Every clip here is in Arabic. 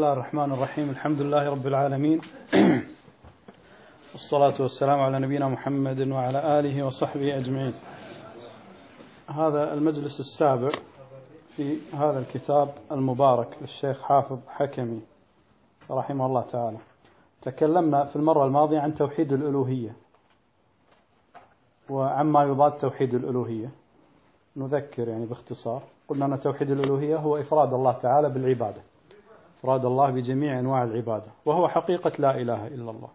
الله الرحمن الرحيم. الحمد لله رب العالمين، والصلاة والسلام على نبينا محمد وعلى آله وصحبه أجمعين. هذا المجلس السابع في هذا الكتاب المبارك للشيخ حافظ حكمي رحمه الله تعالى. تكلمنا في المرة الماضية عن توحيد الألوهية وعما يضاد توحيد الألوهية. نذكر يعني باختصار، قلنا أن توحيد الألوهية هو إفراد الله تعالى بالعبادة، إفراد الله بجميع أنواع العبادة، وهو حقيقة لا إله إلا الله.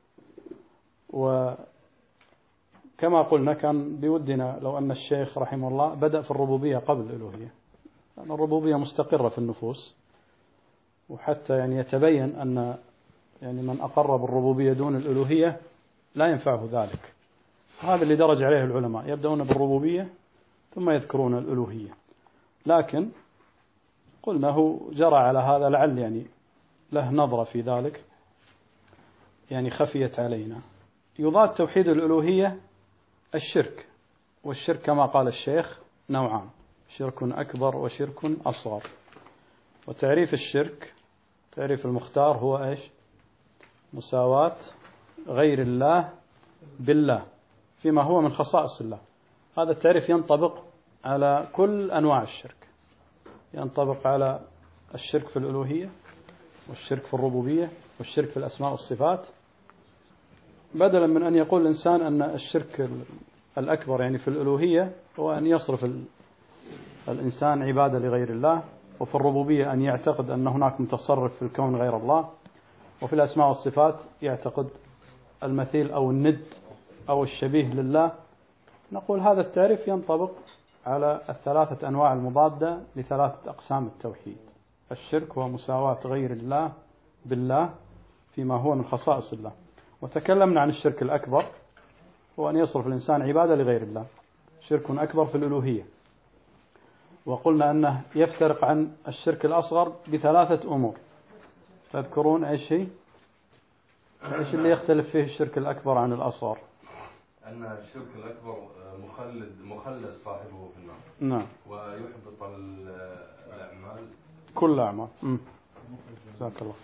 وكما قلنا كان بودنا لو أن الشيخ رحمه الله بدأ في الربوبية قبل الألوهية، لأن الربوبية مستقرة في النفوس، وحتى يعني يتبين أن يعني من أقر بالربوبية دون الألوهية لا ينفعه ذلك. هذا اللي درج عليه العلماء، يبدأون بالربوبية ثم يذكرون الألوهية. لكن قلنا هو جرى على هذا لعل يعني له نظرة في ذلك يعني خفيت علينا. يضاد توحيد الألوهية الشرك، والشرك كما قال الشيخ نوعان: شرك أكبر وشرك أصغر. وتعريف الشرك، تعريف المختار، هو إيش؟ مساواة غير الله بالله فيما هو من خصائص الله. هذا التعريف ينطبق على كل أنواع الشرك، ينطبق على الشرك في الألوهية والشرك في الربوبية والشرك في الأسماء والصفات، بدلا من أن يقول الإنسان أن الشرك الأكبر يعني في الألوهية هو أن يصرف الإنسان عبادة لغير الله، وفي الربوبية أن يعتقد أن هناك متصرف في الكون غير الله، وفي الأسماء والصفات يعتقد المثيل أو الند أو الشبيه لله. نقول هذا التعريف ينطبق على الثلاثة أنواع المضادة لثلاثة أقسام التوحيد. الشرك هو مساواة غير الله بالله فيما هو من خصائص الله. وتكلمنا عن الشرك الأكبر، هو أن يصرف الإنسان عبادة لغير الله، شرك أكبر في الألوهية. وقلنا أنه يفترق عن الشرك الأصغر بثلاثة أمور. تذكرون إيش هي؟ إيش اللي يختلف فيه الشرك الأكبر عن الأصغر؟ أن الشرك الأكبر مخلد صاحبه في النار. نعم. ويحبط الأعمال، كل الأعمال. جزاك الله.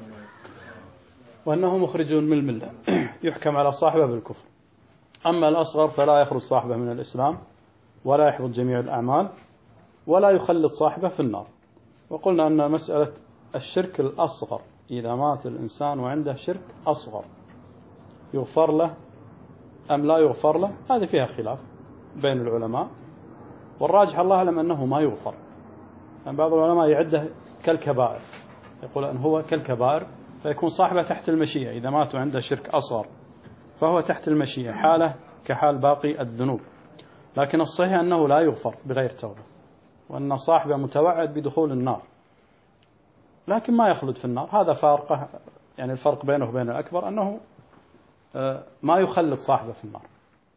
وأنه مخرج من الملة، يحكم على صاحبه بالكفر. أما الأصغر فلا يخرج صاحبه من الإسلام، ولا يحبط جميع الأعمال، ولا يخلد صاحبه في النار. وقلنا أن مسألة الشرك الأصغر إذا مات الإنسان وعنده شرك أصغر يغفر له أم لا يغفر له، هذه فيها خلاف بين العلماء، والراجح الله أعلم أنه ما يغفر. يعني بعض العلماء يعده كالكبائر، يقول أن هو كالكبائر، فيكون صاحبه تحت المشيئة. إذا مات وعنده شرك أصغر فهو تحت المشيئة، حاله كحال باقي الذنوب. لكن الصحيح أنه لا يغفر بغير توبة، وأن صاحبه متوعد بدخول النار لكن ما يخلد في النار. هذا فارقه، يعني الفرق بينه وبين الأكبر أنه ما يخلد صاحبه في النار.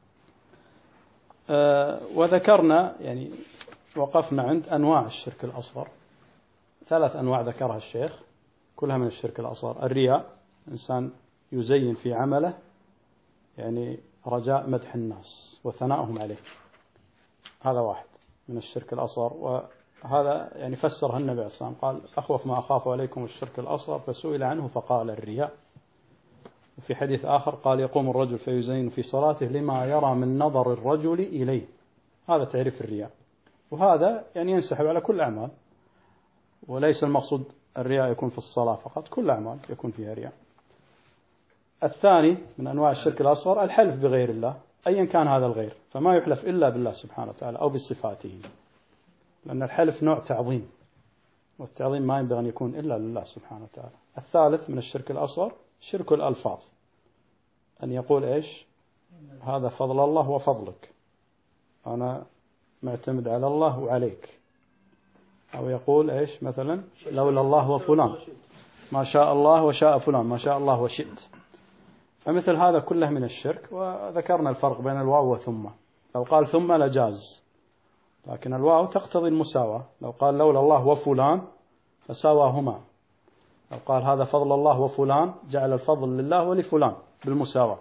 وذكرنا يعني وقفنا عند أنواع الشرك الأصغر، 3 أنواع ذكرها الشيخ كلها من الشرك الأصغر. الرياء، إنسان يزين في عمله يعني رجاء مدح الناس وثنائهم عليه، هذا واحد من الشرك الأصغر. وهذا يعني فسرها النبي عليه الصلاة والسلام، قال: أخوف ما أخاف عليكم الشرك الأصغر، فسئل عنه فقال الرياء. وفي حديث آخر قال: يقوم الرجل فيزين في صلاته لما يرى من نظر الرجل إليه. هذا تعريف الرياء، وهذا يعني ينسحب على كل أعمال، وليس المقصود الرياء يكون في الصلاة فقط، كل أعمال يكون فيها رياء. الثاني من أنواع الشرك الأصغر الحلف بغير الله، أيا كان هذا الغير، فما يحلف إلا بالله سبحانه وتعالى أو بصفاته، لأن الحلف نوع تعظيم، والتعظيم ما ينبغي أن يكون إلا لله سبحانه وتعالى. الثالث من الشرك الأصغر شرك الألفاظ، أن يقول إيش؟ هذا فضل الله وفضلك، أنا معتمد على الله وعليك. أو يقول إيش مثلا: لولا الله وفلان، ما شاء الله وشاء فلان، ما شاء الله وشئت. فمثل هذا كله من الشرك. وذكرنا الفرق بين الواو وثم. لو قال ثم لجاز، لكن الواو تقتضي المساواة. لو قال لولا الله وفلان فساواهما. لو قال هذا فضل الله وفلان جعل الفضل لله ولفلان بالمساواة.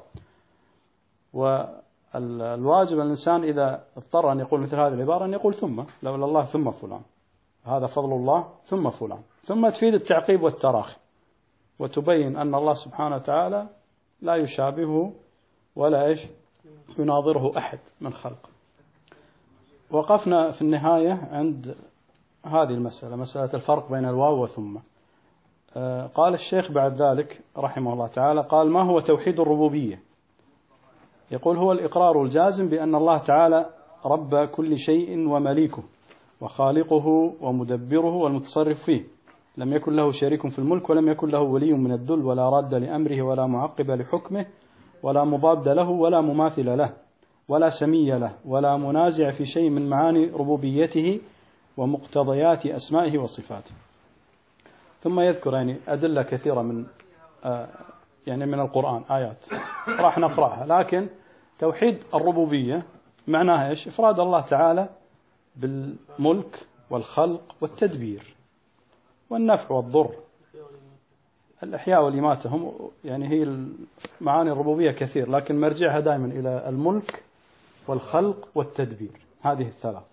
والواجب الإنسان إذا اضطر أن يقول مثل هذه العبارة أن يقول ثم، لولا الله ثم فلان، هذا فضل الله ثم فلان، ثم تفيد التعقيب والتراخي وتبين أن الله سبحانه وتعالى لا يشابهه ولا يناظره أحد من خلقه. وقفنا في النهاية عند هذه المسألة، مسألة الفرق بين الواو وثم. قال الشيخ بعد ذلك رحمه الله تعالى، قال: ما هو توحيد الربوبية؟ يقول: هو الإقرار الجازم بأن الله تعالى رب كل شيء ومليكه وخالقه ومدبره والمتصرف فيه، لم يكن له شريك في الملك ولم يكن له ولي من الذل ولا راد لأمره ولا معقب لحكمه ولا مضاد له ولا مماثل له ولا سمي له ولا منازع في شيء من معاني ربوبيته ومقتضيات أسمائه وصفاته. ثم يذكر أدلة كثيرة من القرآن، آيات راح نقرأها. لكن توحيد الربوبية معناها إيش؟ إفراد الله تعالى بالملك والخلق والتدبير والنفع والضر، الإحياء والإماتة، هم هي معاني الربوبية كثير، لكن مرجعها دائما إلى الملك والخلق والتدبير، هذه الثلاث.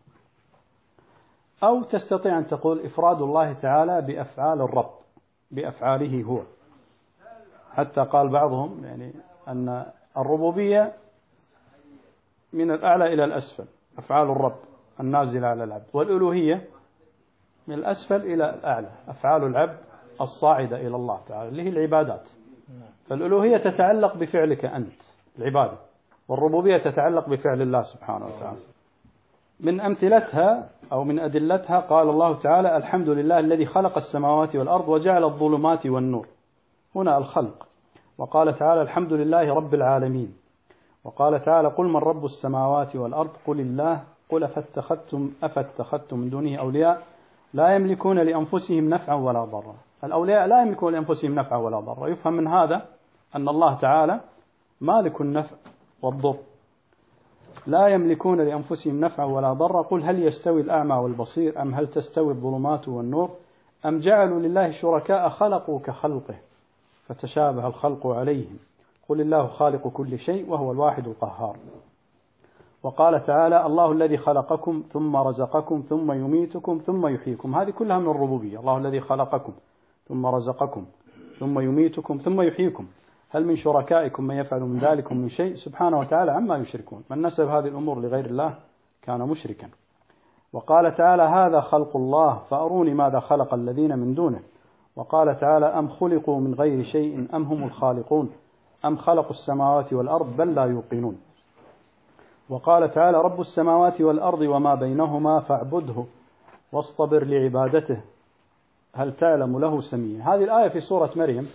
أو تستطيع أن تقول إفراد الله تعالى بأفعال الرب، بأفعاله هو، حتى قال بعضهم أن الربوبية من الأعلى إلى الأسفل، أفعال الرب النازلة على العبد، والألوهية من الأسفل إلى الأعلى، أفعال العبد الصاعدة إلى الله تعالى اللي هي العبادات. فالألوهية تتعلق بفعلك أنت العبادة، والربوبية تتعلق بفعل الله سبحانه وتعالى. من أمثلتها أو من أدلتها قال الله تعالى: الحمد لله الذي خلق السماوات والأرض وجعل الظلمات والنور، هنا الخلق. وقال تعالى: الحمد لله رب العالمين. وقال تعالى: قل من رب السماوات والأرض قل الله قل أفاتخذتم من دونه أولياء لا يملكون لأنفسهم نفعا ولا ضرا. الأولياء لا يملكون لأنفسهم نفعا ولا ضرا. يفهم من هذا أن الله تعالى مالك النفع والضر، لا يملكون لأنفسهم نفعا ولا ضرا. قل هل يستوي الأعمى والبصير أم هل تستوي الظلمات والنور أم جعلوا لله شركاء خلقوا كخلقه فتشابه الخلق عليهم قل الله خالق كل شيء وهو الواحد القهار. وقال تعالى: الله الذي خلقكم ثم رزقكم ثم يميتكم ثم يحييكم. هذه كلها من الربوبية. الله الذي خلقكم ثم رزقكم ثم يميتكم ثم يحييكم، هل من شركائكم من يفعل من ذلك من شيء؟ سبحانه وتعالى عما يشركون. من نسب هذه الأمور لغير الله كان مشركا. وقال تعالى: هذا خلق الله فأروني ماذا خلق الذين من دونه. وقال تعالى: أم خلقوا من غير شيء أم هم الخالقون أم خلقوا السماوات والأرض بل لا يوقنون. وقال تعالى: رب السماوات والأرض وما بينهما فاعبده واصطبر لعبادته هل تعلم له سميا. هذه الآية في سورة مريم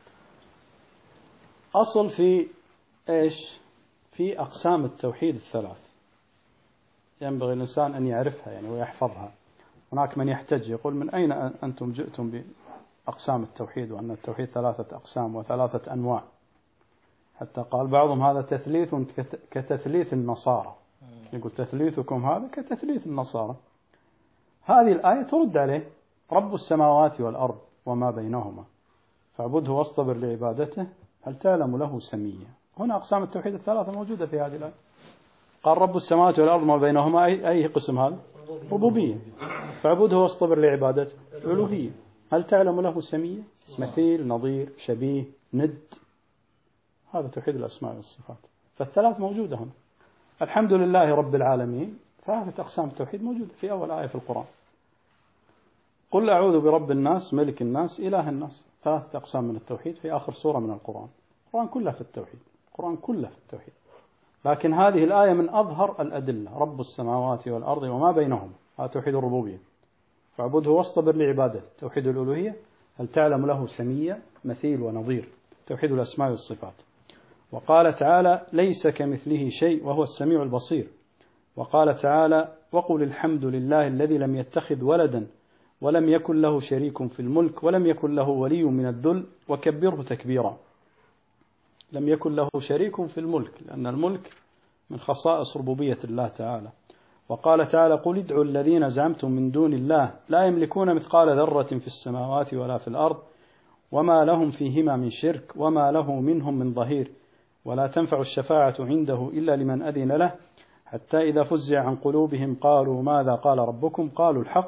أصل في إيش؟ في أقسام التوحيد الثلاث، ينبغي الإنسان أن يعرفها ويحفظها. هناك من يحتج يقول: من أين أنتم جئتم بأقسام التوحيد وأن التوحيد ثلاثة أقسام وثلاثة أنواع؟ حتى قال بعضهم هذا تثليث كتثليث النصارى، يقول تثليثكم هذا كتثليث النصارى. هذه الآية ترد عليه: رب السماوات والأرض وما بينهما فاعبده واصطبر لعبادته هل تعلم له سميا. هنا أقسام التوحيد الثلاثة موجودة في هذه الآية. قال: رب السماوات والأرض وما بينهما، أي قسم هذا؟ ربوبية. فاعبده واصطبر لعبادته ألوهية. هل تعلم له سميا؟ مثيل، نظير، شبيه، ند. هذا توحيد الأسماء والصفات. فالثلاث موجودة هنا. الحمد لله رب العالمين، ثلاثة أقسام التوحيد موجودة في أول آية في القرآن. قل أعوذ برب الناس ملك الناس إله الناس، ثلاثة أقسام من التوحيد في آخر سورة من القرآن. القرآن كله في التوحيد، القرآن كله في التوحيد. لكن هذه الآية من أظهر الأدلة: رب السماوات والأرض وما بينهم، هذا توحيد الربوبية. فاعبده واصطبر لعبادته، توحيد الألوهية. هل تعلم له سميا، مثيل ونظير، توحيد الأسماء والصفات. وقال تعالى: ليس كمثله شيء وهو السميع البصير. وقال تعالى: وقل الحمد لله الذي لم يتخذ ولدا ولم يكن له شريك في الملك ولم يكن له ولي من الذل وكبره تكبيرا. لم يكن له شريك في الملك، لأن الملك من خصائص ربوبية الله تعالى. وقال تعالى: قل ادعوا الذين زعمتم من دون الله لا يملكون مثقال ذرة في السماوات ولا في الأرض وما لهم فيهما من شرك وما له منهم من ظهير ولا تنفع الشفاعة عنده إلا لمن أذن له حتى إذا فزع عن قلوبهم قالوا ماذا قال ربكم قالوا الحق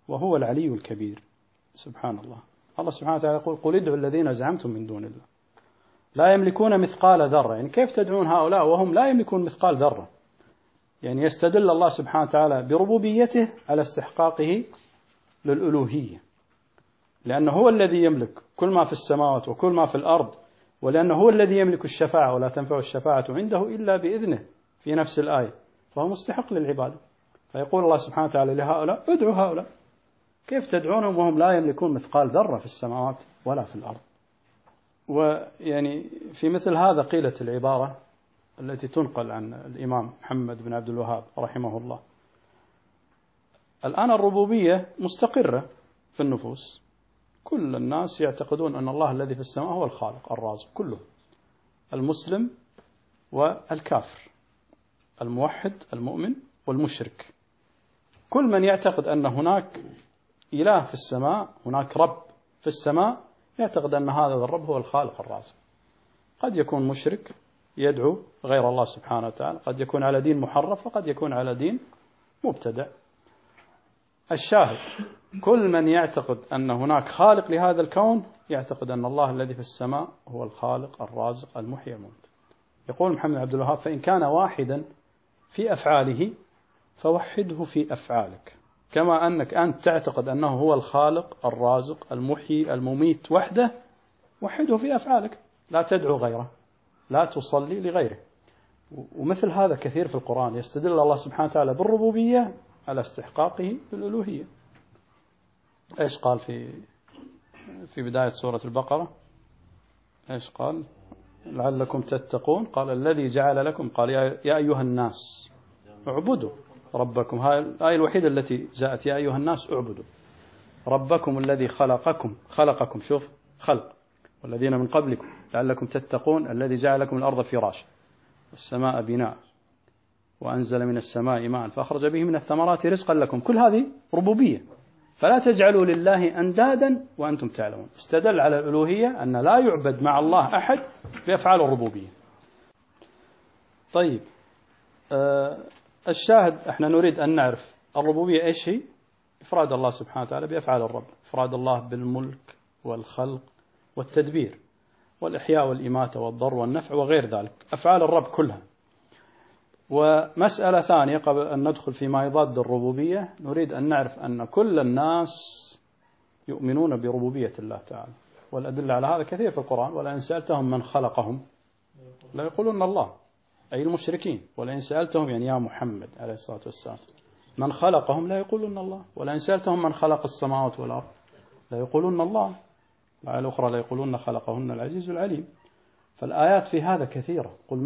وهو العلي الكبير. سبحان الله. الله سبحانه وتعالى يقول قل ادعوا الذين زعمتم من دون الله لا يملكون مثقال ذرة. يعني كيف تدعون هؤلاء وهم لا يملكون مثقال ذرة؟ يعني يستدل الله سبحانه وتعالى بربوبيته على استحقاقه للألوهية، لأنه هو الذي يملك كل ما في السماوات وكل ما في الأرض، ولأنه هو الذي يملك الشفاعة ولا تنفع الشفاعة عنده إلا بإذنه في نفس الآية، فهو مستحق للعبادة. فيقول الله سبحانه وتعالى لهؤلاء ادعوا هؤلاء. كيف تدعونهم وهم لا يملكون مثقال ذرة في السماوات ولا في الأرض؟ ويعني في مثل هذا قيلت العبارة التي تنقل عن الإمام محمد بن عبد الوهاب رحمه الله: الآن الربوبية مستقرة في النفوس، كل الناس يعتقدون أن الله الذي في السماء هو الخالق الرازق كله، المسلم والكافر، الموحد المؤمن والمشرك، كل من يعتقد أن هناك إله في السماء، هناك رب في السماء، يعتقد أن هذا الرب هو الخالق الرازق. قد يكون مشرك يدعو غير الله سبحانه وتعالى، قد يكون على دين محرف، وقد يكون على دين مبتدع. الشاهد كل من يعتقد أن هناك خالق لهذا الكون يعتقد أن الله الذي في السماء هو الخالق الرازق المحيي المميت. يقول محمد عبد الوهاب: فإن كان واحدا في أفعاله فوحده في أفعالك، كما أنك أنت تعتقد أنه هو الخالق الرازق المحيي المميت وحده، وحده في أفعالك، لا تدعو غيره، لا تصلي لغيره. ومثل هذا كثير في القرآن، يستدل الله سبحانه وتعالى بالربوبية على استحقاقه للألوهية. إيش قال في بداية سورة البقرة؟ إيش قال؟ لعلكم تتقون. قال الذي جعل لكم، قال يا أيها الناس اعبدوا ربكم. هاي الآية الوحيدة التي جاءت يا أيها الناس اعبدوا ربكم الذي خلقكم، شوف خلق، والذين من قبلكم لعلكم تتقون، الذي جعل لكم الأرض فراشا والسماء بناء وأنزل من السماء ماء فأخرج به من الثمرات رزقا لكم. كل هذه ربوبية، فلا تجعلوا لله أندادا وأنتم تعلمون. استدل على الألوهية أن لا يعبد مع الله أحد بأفعال الربوبية. طيب، الشاهد احنا نريد أن نعرف الربوبية إيش هي؟ إفراد الله سبحانه وتعالى بأفعال الرب، إفراد الله بالملك والخلق والتدبير والإحياء والإماتة والضر والنفع وغير ذلك، أفعال الرب كلها. ومسألة ثانية قبل أن ندخل فيما يضاد الربوبية، نريد أن نعرف أن كل الناس يؤمنون بربوبية الله تعالى، والأدلة على هذا كثير في القرآن. ولئن سألتهم من خلقهم لا يقولون الله، أي المشركين. ولئن سألتهم، يعني يا محمد عليه الصلاة والسلام، من خلقهم لا يقولون الله. ولئن سألتهم من خلق السماوات والأرض لا يقولون الله. الآية الأخرى لا يقولون خلقهن العزيز العليم. فالآيات في هذا كثيرة. قل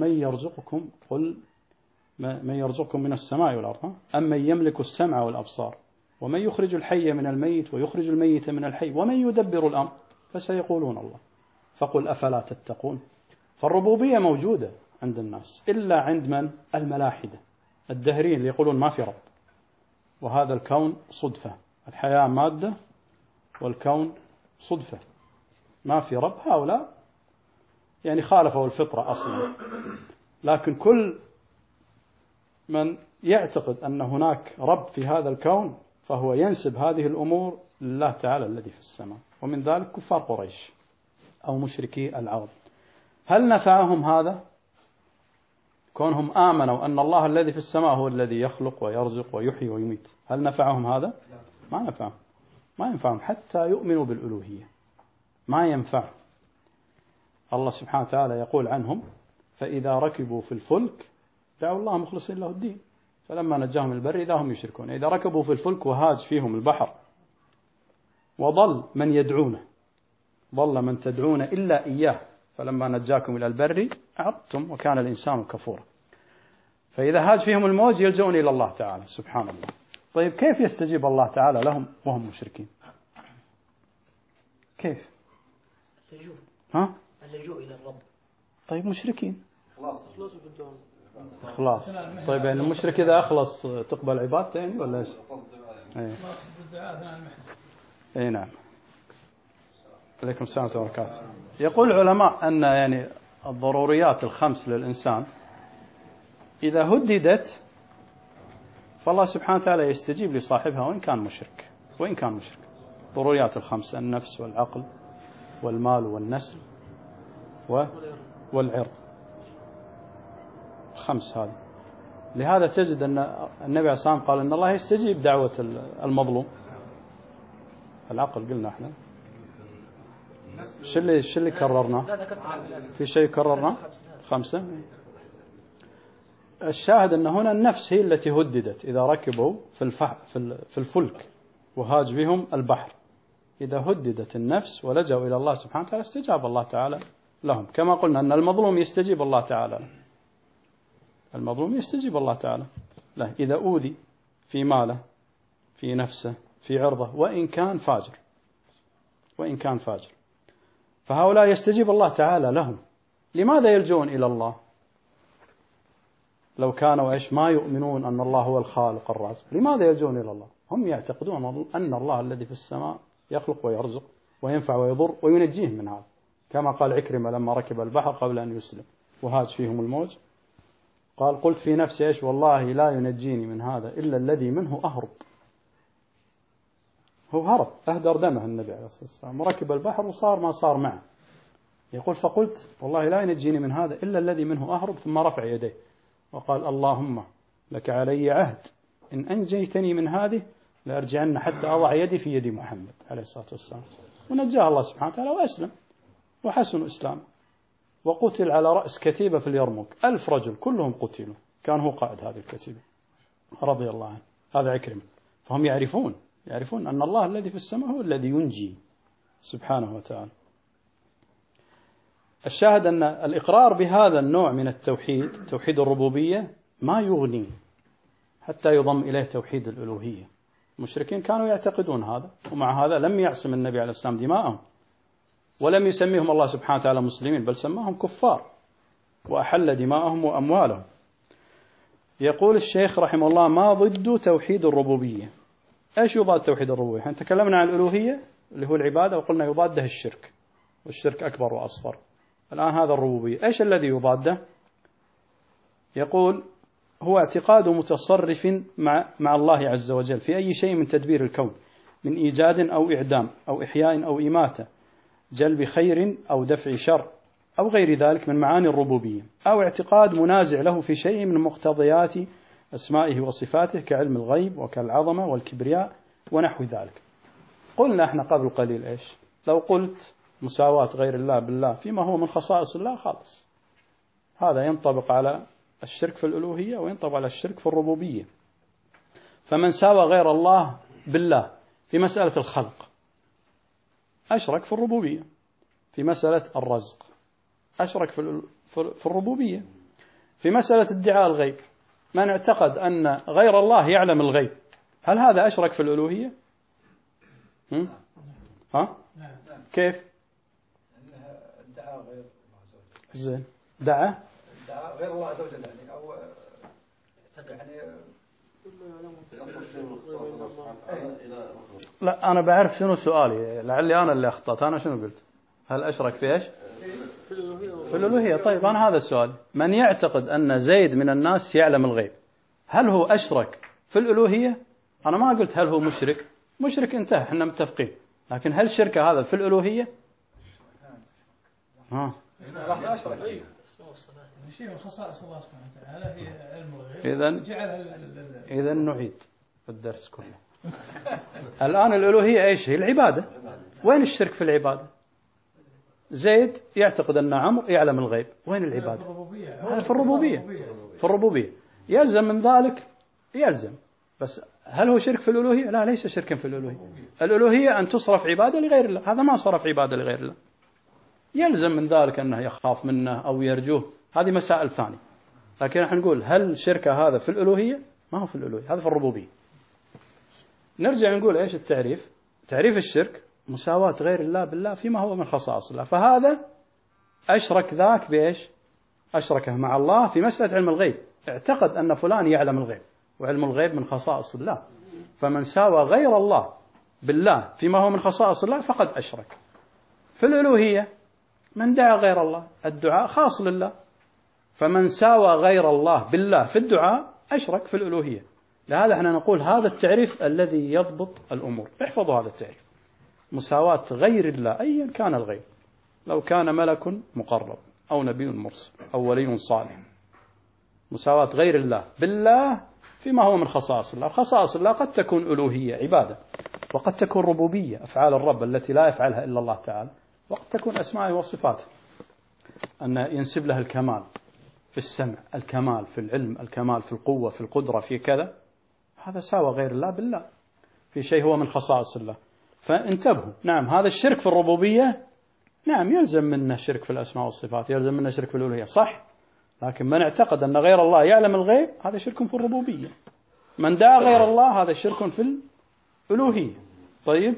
من يرزقكم من السماء والأرض أم من يملك السمع والأبصار ومن يخرج الحي من الميت ويخرج الميت من الحي ومن يدبر الأمر فسيقولون الله فقل أفلا تتقون. فالربوبية موجودة عند الناس، إلا عند من؟ الملاحدة الدهرين اللي يقولون ما في رب، وهذا الكون صدفة، الحياة مادة والكون صدفة، ما في رب. هؤلاء يعني خالفوا الفطرة أصلا. لكن كل من يعتقد أن هناك رب في هذا الكون فهو ينسب هذه الأمور لله تعالى الذي في السماء، ومن ذلك كفار قريش أو مشركي العرب. هل نفعهم هذا؟ كونهم آمنوا أن الله الذي في السماء هو الذي يخلق ويرزق ويحيي ويميت، هل نفعهم هذا؟ ما نفعهم، ما ينفعهم حتى يؤمنوا بالألوهية، ما ينفع. الله سبحانه وتعالى يقول عنهم: فإذا ركبوا في الفلك دعوا الله مخلصين له الدين فلما نجاهم البر إذا هم يشركون. إذا ركبوا في الفلك وهاج فيهم البحر وضل من يدعونه، ضل من تدعون إلا إياه فلما نجاكم إلى البر أعرضتم وكان الإنسان كفورا. فإذا هاج فيهم الموج يلجؤون إلى الله تعالى سبحان الله. طيب كيف يستجيب الله تعالى لهم وهم مشركين؟ كيف؟ اللجوء إلى الرب. طيب مشركين خلاص. طيب يعني المشرك إذا أخلص تقبل عبادته يعني ولا إيش؟ أي نعم. عليكم السلام ورحمة الله وبركاته. يقول العلماء أن يعني الضروريات الخمس للإنسان إذا هددت فالله سبحانه وتعالى يستجيب لصاحبها وإن كان مشرك. وإن كان مشرك. ضروريات الخمسة: النفس والعقل والمال والنسل والعرض، 5 هذه. لهذا تجد أن النبي عليه الصلاة والسلام قال إن الله يستجيب دعوة المظلوم. العقل قلنا احنا شو اللي كررنا؟ في شيء كررنا 5. الشاهد أن هنا النفس هي التي هددت إذا ركبوا في الفلك وهاج بهم البحر، إذا هددت النفس ولجأوا إلى الله سبحانه وتعالى استجاب الله تعالى لهم. كما قلنا أن المظلوم يستجيب الله تعالى له، المظلوم يستجيب الله تعالى له إذا أوذي في ماله، في نفسه، في عرضه، وإن كان فاجر، فهؤلاء يستجيب الله تعالى لهم. لماذا يلجؤون إلى الله لو كانوا ما يؤمنون أن الله هو الخالق الرازق؟ لماذا يلجؤون إلى الله؟ هم يعتقدون أن الله الذي في السماء يخلق ويرزق وينفع ويضر وينجيهم من هذا، كما قال عكرمة لما ركب البحر قبل أن يسلم وهاج فيهم الموج، قال: قلت في نفسي والله لا ينجيني من هذا إلا الذي منه أهرب. هو هرب، أهدر دمه النبي عليه الصلاة والسلام، وركب البحر وصار ما صار معه. يقول: فقلت والله لا ينجيني من هذا إلا الذي منه أهرب، ثم رفع يديه وقال: اللهم لك علي عهد إن أنجيتني من هذه لأرجعن حتى أضع يدي في يد محمد عليه الصلاة والسلام. ونجاه الله سبحانه وتعالى وأسلم وحسن إسلام، وقتل على رأس كتيبة في اليرموك 1000 رجل كلهم قتلوا، كان هو قائد هذه الكتيبة رضي الله عنه. هذا عكرمة. فهم يعرفون أن الله الذي في السماء هو الذي ينجي سبحانه وتعالى. الشاهد أن الإقرار بهذا النوع من التوحيد، توحيد الربوبية، ما يغني حتى يضم إليه توحيد الألوهية. المشركين كانوا يعتقدون هذا، ومع هذا لم يعصم النبي عليه السلام دماءهم، ولم يسميهم الله سبحانه وتعالى مسلمين، بل سماهم كفار وأحل دماءهم وأموالهم. يقول الشيخ رحمه الله: ما ضد توحيد الربوبية؟ إيش يضاد توحيد الربوبية؟ احنا تكلمنا عن الألوهية اللي هو العبادة، وقلنا يضاده الشرك، والشرك أكبر وأصغر. الآن هذا الربوبية، إيش الذي يضاده؟ يقول: هو اعتقاد متصرف مع الله عز وجل في أي شيء من تدبير الكون، من إيجاد أو إعدام أو إحياء أو إماتة، جلب خير أو دفع شر أو غير ذلك من معاني الربوبية، أو اعتقاد منازع له في شيء من مقتضيات أسمائه وصفاته كعلم الغيب وكالعظمة والكبرياء ونحو ذلك. قلنا احنا قبل قليل إيش؟ لو قلت مساواة غير الله بالله فيما هو من خصائص الله خالص، هذا ينطبق على الشرك في الألوهية وينطبق على الشرك في الربوبية. فمن ساوى غير الله بالله في مسألة الخلق أشرك في الربوبية، في مسألة الرزق أشرك في الربوبية، في مسألة ادعاء الغيب من اعتقد أن غير الله يعلم الغيب، هل هذا أشرك في الألوهية؟ كيف؟ زين، دعا غير الله عز وجل يعني، أو يعني لا، أنا بعرف شنو سؤالي، لعلي أنا اللي أخطأت. أنا شنو قلت؟ هل أشرك في إيش؟ في الألوهية. طيب أنا هذا السؤال، من يعتقد أن زيد من الناس يعلم الغيب هل هو أشرك في الألوهية؟ أنا ما قلت هل هو مشرك، مشرك انتهى، احنا متفقين، لكن هل شرك هذا في الألوهية؟ أشرك شيء من خصائص الله سبحانه وتعالى هي علم الغيب. إذا نعيد الدرس كله. الآن الألوهية إيش هي؟ العبادة. وين الشرك في العبادة؟ زيد يعتقد أن عمرو يعلم الغيب، وين العبادة؟ هذا في الربوبية. في الربوبية يلزم من ذلك، يلزم، بس هل هو شرك في الألوهية؟ لا، ليس شركا في الألوهية. الألوهية أن تصرف عبادة لغير الله، هذا ما صرف عبادة لغير الله، يلزم من ذلك أنه يخاف منه أو يرجوه، هذه مسائل ثانية. لكن نحن نقول هل شرك هذا في الألوهية؟ ما هو في الألوهية، هذا في الربوبية. نرجع نقول إيش التعريف؟ تعريف الشرك مساواة غير الله بالله فيما هو من خصائص الله، فهذا أشرك ذاك بإيش؟ أشركه مع الله في مسألة علم الغيب، اعتقد أن فلان يعلم الغيب، وعلم الغيب من خصائص الله، فمن ساوى غير الله بالله فيما هو من خصائص الله فقد أشرك. في الألوهية من دعا غير الله، الدعاء خاص لله، فمن ساوى غير الله بالله في الدعاء أشرك في الألوهية، لهذا احنا نقول هذا التعريف الذي يضبط الأمور. احفظوا هذا التعريف: مساواة غير الله أيا كان الغير، لو كان ملك مقرب أو نبي مرسل أو ولي صالح، مساواة غير الله بالله فيما هو من خصائص الله. خصائص الله قد تكون ألوهية عبادة، وقد تكون ربوبية أفعال الرب التي لا يفعلها إلا الله تعالى، وقد تكون أسماء وصفات أن ينسب لها الكمال في السمع، الكمال في العلم، الكمال في القوة، في القدرة، في كذا. هذا ساوى غير الله بالله في شيء هو من خصائص الله. فانتبهوا. نعم هذا الشرك في الربوبية، نعم يلزم منا شرك في الأسماء والصفات، يلزم منا شرك في الألوهية، صح. لكن من اعتقد أن غير الله يعلم الغيب هذا شرك في الربوبية. من دعا غير الله هذا شرك في الألوهية. طيب،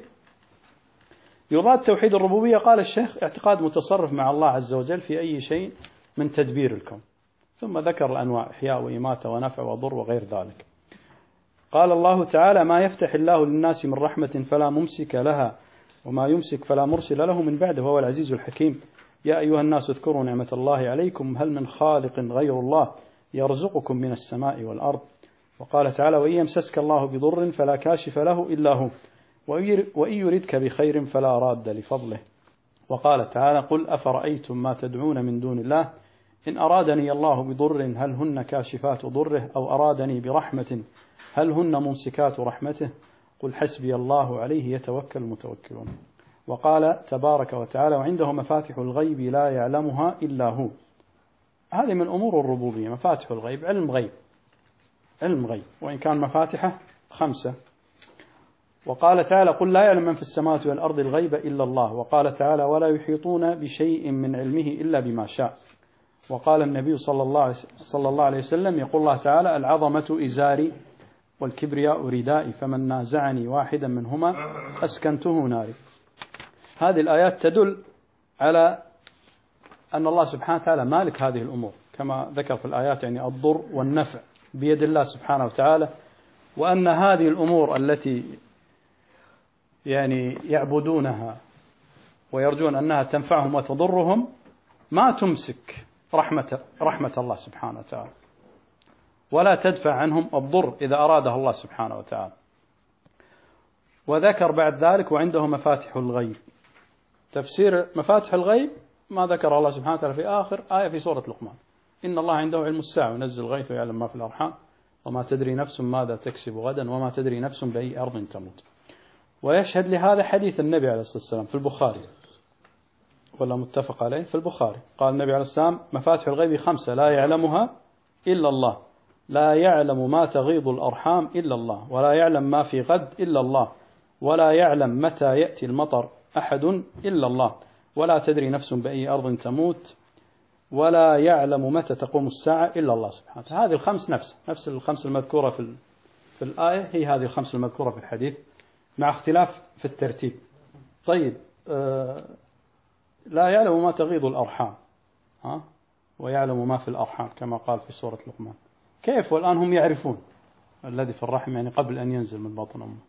يراد توحيد الربوبية قال الشيخ اعتقاد متصرف مع الله عز وجل في أي شيء من تدبير الكون، ثم ذكر الأنواع: إحياء وإماتة ونفع وضر وغير ذلك. قال الله تعالى: ما يفتح الله للناس من رحمة فلا ممسك لها وما يمسك فلا مرسل له من بعده وهو العزيز الحكيم. يا أيها الناس اذكروا نعمة الله عليكم هل من خالق غير الله يرزقكم من السماء والأرض. وقال تعالى: وإن يمسسك الله بضر فلا كاشف له إلا هو وإن يردك بخير فلا راد لفضله. وقال تعالى: قل أفرأيتم ما تدعون من دون الله إن أرادني الله بضر هل هن كاشفات ضره أو أرادني برحمة هل هن ممسكات رحمته قل حسبي الله عليه يتوكل المتوكلون. وقال تبارك وتعالى: وعنده مفاتح الغيب لا يعلمها إلا هو. هذه من أمور الربوبية، مفاتح الغيب، علم غيب، علم غيب، وإن كان مفاتحه 5. وقال تعالى: قل لا يعلم من في السماوات والأرض الغيب إلا الله. وقال تعالى: ولا يحيطون بشيء من علمه إلا بما شاء. وقال النبي صلى الله عليه وسلم: يقول الله تعالى: العظمة إزاري والكبرياء ردائي فمن نازعني واحدا منهما أسكنته ناري. هذه الآيات تدل على أن الله سبحانه وتعالى مالك هذه الأمور، كما ذكر في الآيات، يعني الضر والنفع بيد الله سبحانه وتعالى، وأن هذه الأمور التي يعني يعبدونها ويرجون أنها تنفعهم وتضرهم ما تمسك رحمة الله سبحانه وتعالى، ولا تدفع عنهم الضر إذا أراده الله سبحانه وتعالى. وذكر بعد ذلك: وعنده مفاتح الغيب. تفسير مفاتح الغيب ما ذكر الله سبحانه وتعالى في آخر آية في سورة لقمان: إن الله عنده علم الساعة وينزل الغيث ويعلم ما في الأرحام وما تدري نفس ماذا تكسب غدا وما تدري نفس بأي أرض تموت. ويشهد لهذا حديث النبي عليه الصلاة والسلام في البخاري، ولا متفق عليه في البخاري، قال النبي عليه الصلاة والسلام: مفاتح الغيب 5 لا يعلمها إلا الله، لا يعلم ما تغيض الأرحام إلا الله، ولا يعلم ما في غد إلا الله، ولا يعلم متى يأتي المطر أحد إلا الله، ولا تدري نفس بأي أرض تموت، ولا يعلم متى تقوم الساعة إلا الله سبحانه وتعالى. هذه الخمس نفس الخمس المذكورة في الآية، هي هذه الخمس المذكورة في الحديث مع اختلاف في الترتيب. طيب، لا يعلم ما تغيض الأرحام ويعلم ما في الأرحام كما قال في سورة لقمان. كيف والآن هم يعرفون الذي في الرحم يعني قبل أن ينزل من بطن أمه؟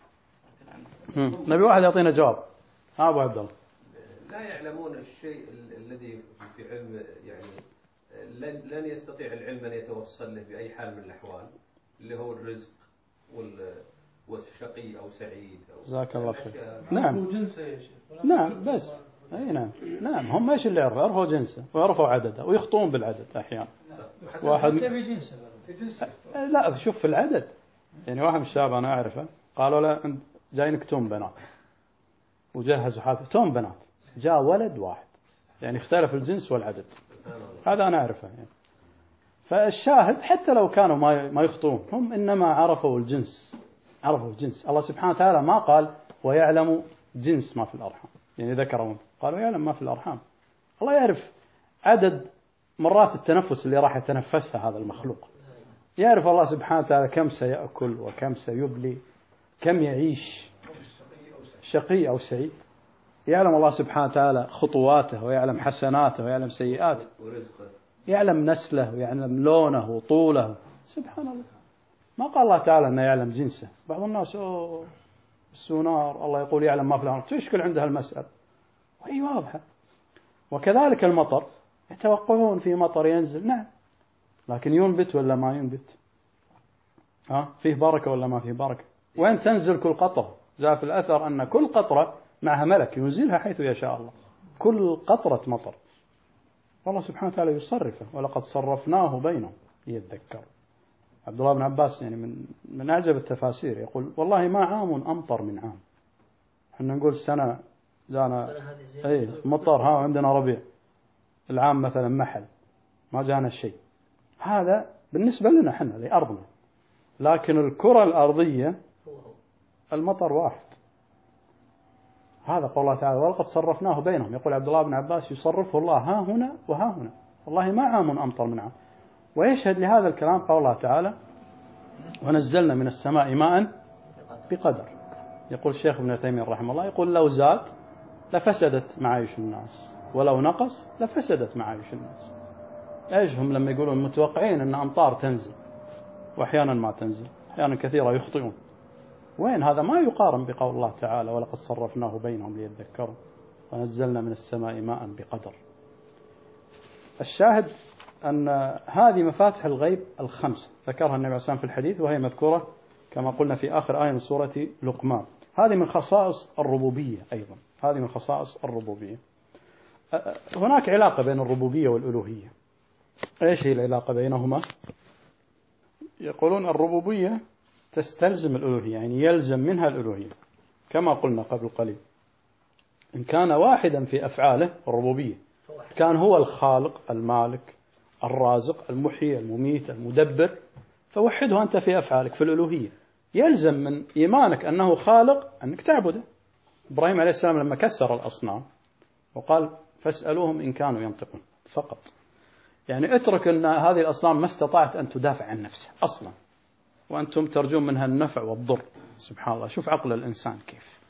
نبي واحد يعطينا جواب. أبو عبد الله. لا يعلمون الشيء الذي في علم، يعني لن يستطيع العلم أن يتوصل له بأي حال من الأحوال، اللي هو الرزق والشقي أو سعيد أو جزاك الله خير. نعم جنسه يا شيخ. نعم بس أي نعم هم ايش اللي يعرفوا جنسه ويعرفوا عدده ويخطئون بالعدد أحيانا. واحد لا شوف في العدد، يعني واحد من الشباب أنا أعرفه قالوا له جاينك توم بنات وجهزوا حاله توم بنات، جاء ولد واحد، يعني اختلف الجنس والعدد. هذا أنا أعرفه يعني. فالشاهد حتى لو كانوا ما يخطئون، هم إنما عرفوا الجنس، عرفوا الجنس. الله سبحانه وتعالى ما قال ويعلم جنس ما في الأرحام، يعني ذكرون قالوا يعلم ما في الأرحام. الله يعرف عدد مرات التنفس اللي راح يتنفسها هذا المخلوق، يعرف الله سبحانه وتعالى كم سيأكل وكم سيبلي، كم يعيش، شقي أو سعيد. يعلم الله سبحانه وتعالى خطواته ويعلم حسناته ويعلم سيئاته، يعلم نسله ويعلم لونه وطوله. سبحان الله، ما قال الله تعالى أنه يعلم جنسه. بعض الناس السونار الله يقول يعلم ما في الأرض، تشكل عندها المسألة وهي واضحة. وكذلك المطر، يتوقعون في مطر ينزل، نعم، لكن ينبت ولا ما ينبت؟ فيه بركة ولا ما فيه بركة؟ وين تنزل كل قطرة؟ جاء في الأثر أن كل قطرة معها ملك ينزلها حيث يشاء الله، كل قطرة مطر والله سبحانه وتعالى يصرفه، ولقد صرفناه بينهم ليذكروا. عبد الله بن عباس يعني من أعجب التفاسير يقول والله ما عام أمطر من عام. احنا نقول سنة جانا مطر، عندنا ربيع، العام مثلا محل ما جانا شيء. هذا بالنسبة لنا احنا لأرضنا، لكن الكرة الأرضية المطر واحد. هذا قول الله تعالى ولقد صرفناه بينهم. يقول عبد الله بن عباس يصرفه الله ها هنا وها هنا، والله ما عام أمطر من عام. ويشهد لهذا الكلام قول الله تعالى ونزلنا من السماء ماء بقدر. يقول الشيخ ابن تيمية رحمه الله يقول لو زاد لفسدت معايش الناس، ولو نقص لفسدت معايش الناس. ايش هم لما يقولون متوقعين ان امطار تنزل واحيانا ما تنزل، احيانا كثيرة يخطئون. وين هذا؟ ما يقارن بقول الله تعالى ولقد صرفناه بينهم ليذكروا ونزلنا من السماء ماء بقدر. الشاهد أن هذه مفاتح الغيب الخمس ذكرها النبي عليه الصلاة والسلام في الحديث، وهي مذكورة كما قلنا في آخر آية من سورة لقمان. هذه من خصائص الربوبية أيضا، هذه من خصائص الربوبية. هناك علاقة بين الربوبية والألوهية. إيش هي العلاقة بينهما؟ يقولون الربوبية تستلزم الألوهية، يعني يلزم منها الألوهية كما قلنا قبل قليل. إن كان واحدا في أفعاله الربوبية، كان هو الخالق المالك الرازق المحيي المميت المدبر، فوحده أنت في أفعالك في الألوهية. يلزم من إيمانك أنه خالق أنك تعبده. إبراهيم عليه السلام لما كسر الأصنام وقال فاسألوهم إن كانوا ينطقون فقط، يعني اترك أن هذه الأصنام ما استطاعت أن تدافع عن نفسها أصلا، وأنتم ترجون منها النفع والضر. سبحان الله، شوف عقل الإنسان كيف.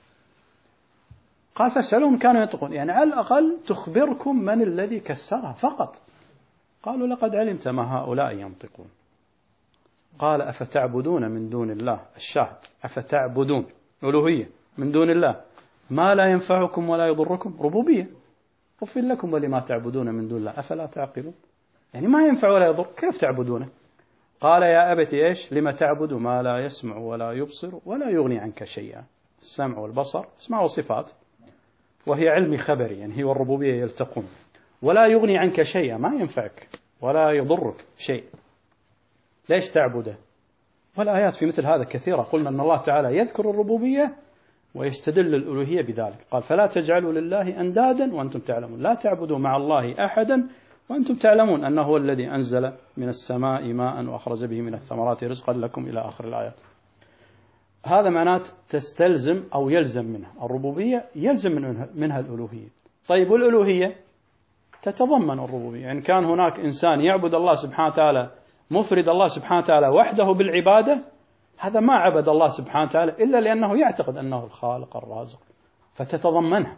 قال فاسألوهم كانوا ينطقون، يعني على الأقل تخبركم من الذي كسرها فقط. قالوا لقد علمت ما هؤلاء ينطقون. قال أفتعبدون من دون الله، الشاهد أفتعبدون ألوهية من دون الله ما لا ينفعكم ولا يضركم، ربوبية. أف لكم ولما تعبدون من دون الله أفلا تعقلون، يعني ما ينفع ولا يضر كيف تعبدونه؟ قال يا أبت إيش لما تعبد ما لا يسمع ولا يبصر ولا يغني عنك شيئا. السمع والبصر اسمع وصفات، وهي علمي خبري، يعني هي والربوبية يلتقون. ولا يغني عنك شيئا، ما ينفعك ولا يضرك شيء، ليش تعبده؟ والآيات في مثل هذا كثيرة. قلنا أن الله تعالى يذكر الربوبية ويستدل الألوهية بذلك. قال فلا تجعلوا لله أندادا وأنتم تعلمون، لا تعبدوا مع الله أحدا وأنتم تعلمون أنه هو الذي أنزل من السماء ماء وأخرج به من الثمرات رزقا لكم إلى آخر الآيات. هذا معناه تستلزم أو يلزم منها الربوبية، يلزم منها الألوهية. طيب والألوهية تتضمن الربوبية، يعني كان هناك إنسان يعبد الله سبحانه وتعالى مفرد الله سبحانه وتعالى وحده بالعبادة، هذا ما عبد الله سبحانه وتعالى إلا لأنه يعتقد أنه الخالق الرازق، فتتضمنها.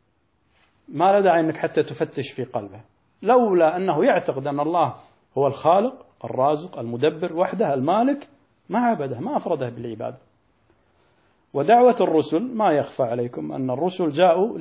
ما لا داعي أنك حتى تفتش في قلبه، لولا أنه يعتقد أن الله هو الخالق الرازق المدبر وحده المالك ما عبده، ما أفرده بالعبادة. ودعوة الرسل ما يخفى عليكم أن الرسل جاءوا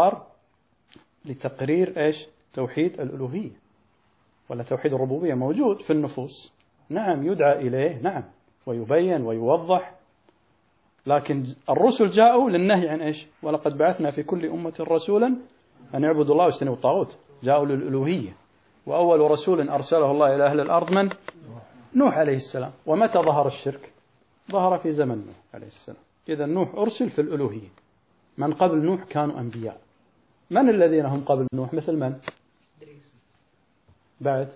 لتقرير إيش؟ توحيد الألوهية، ولا توحيد الربوبية موجود في النفوس، نعم يدعى إليه، نعم ويبين ويوضح، لكن الرسل جاءوا للنهي عن إيش؟ ولقد بعثنا في كل أمة رسولا أن يعبدوا الله واجتنبوا الطاغوت. جاءوا للألوهية. وأول رسول أرسله الله إلى أهل الأرض من؟ نوح عليه السلام. ومتى ظهر الشرك؟ ظهر في زمن نوح عليه السلام. إذا نوح أرسل في الألوهية. من قبل نوح كانوا أنبياء. من الذين هم قبل نوح؟ مثل من؟ بعد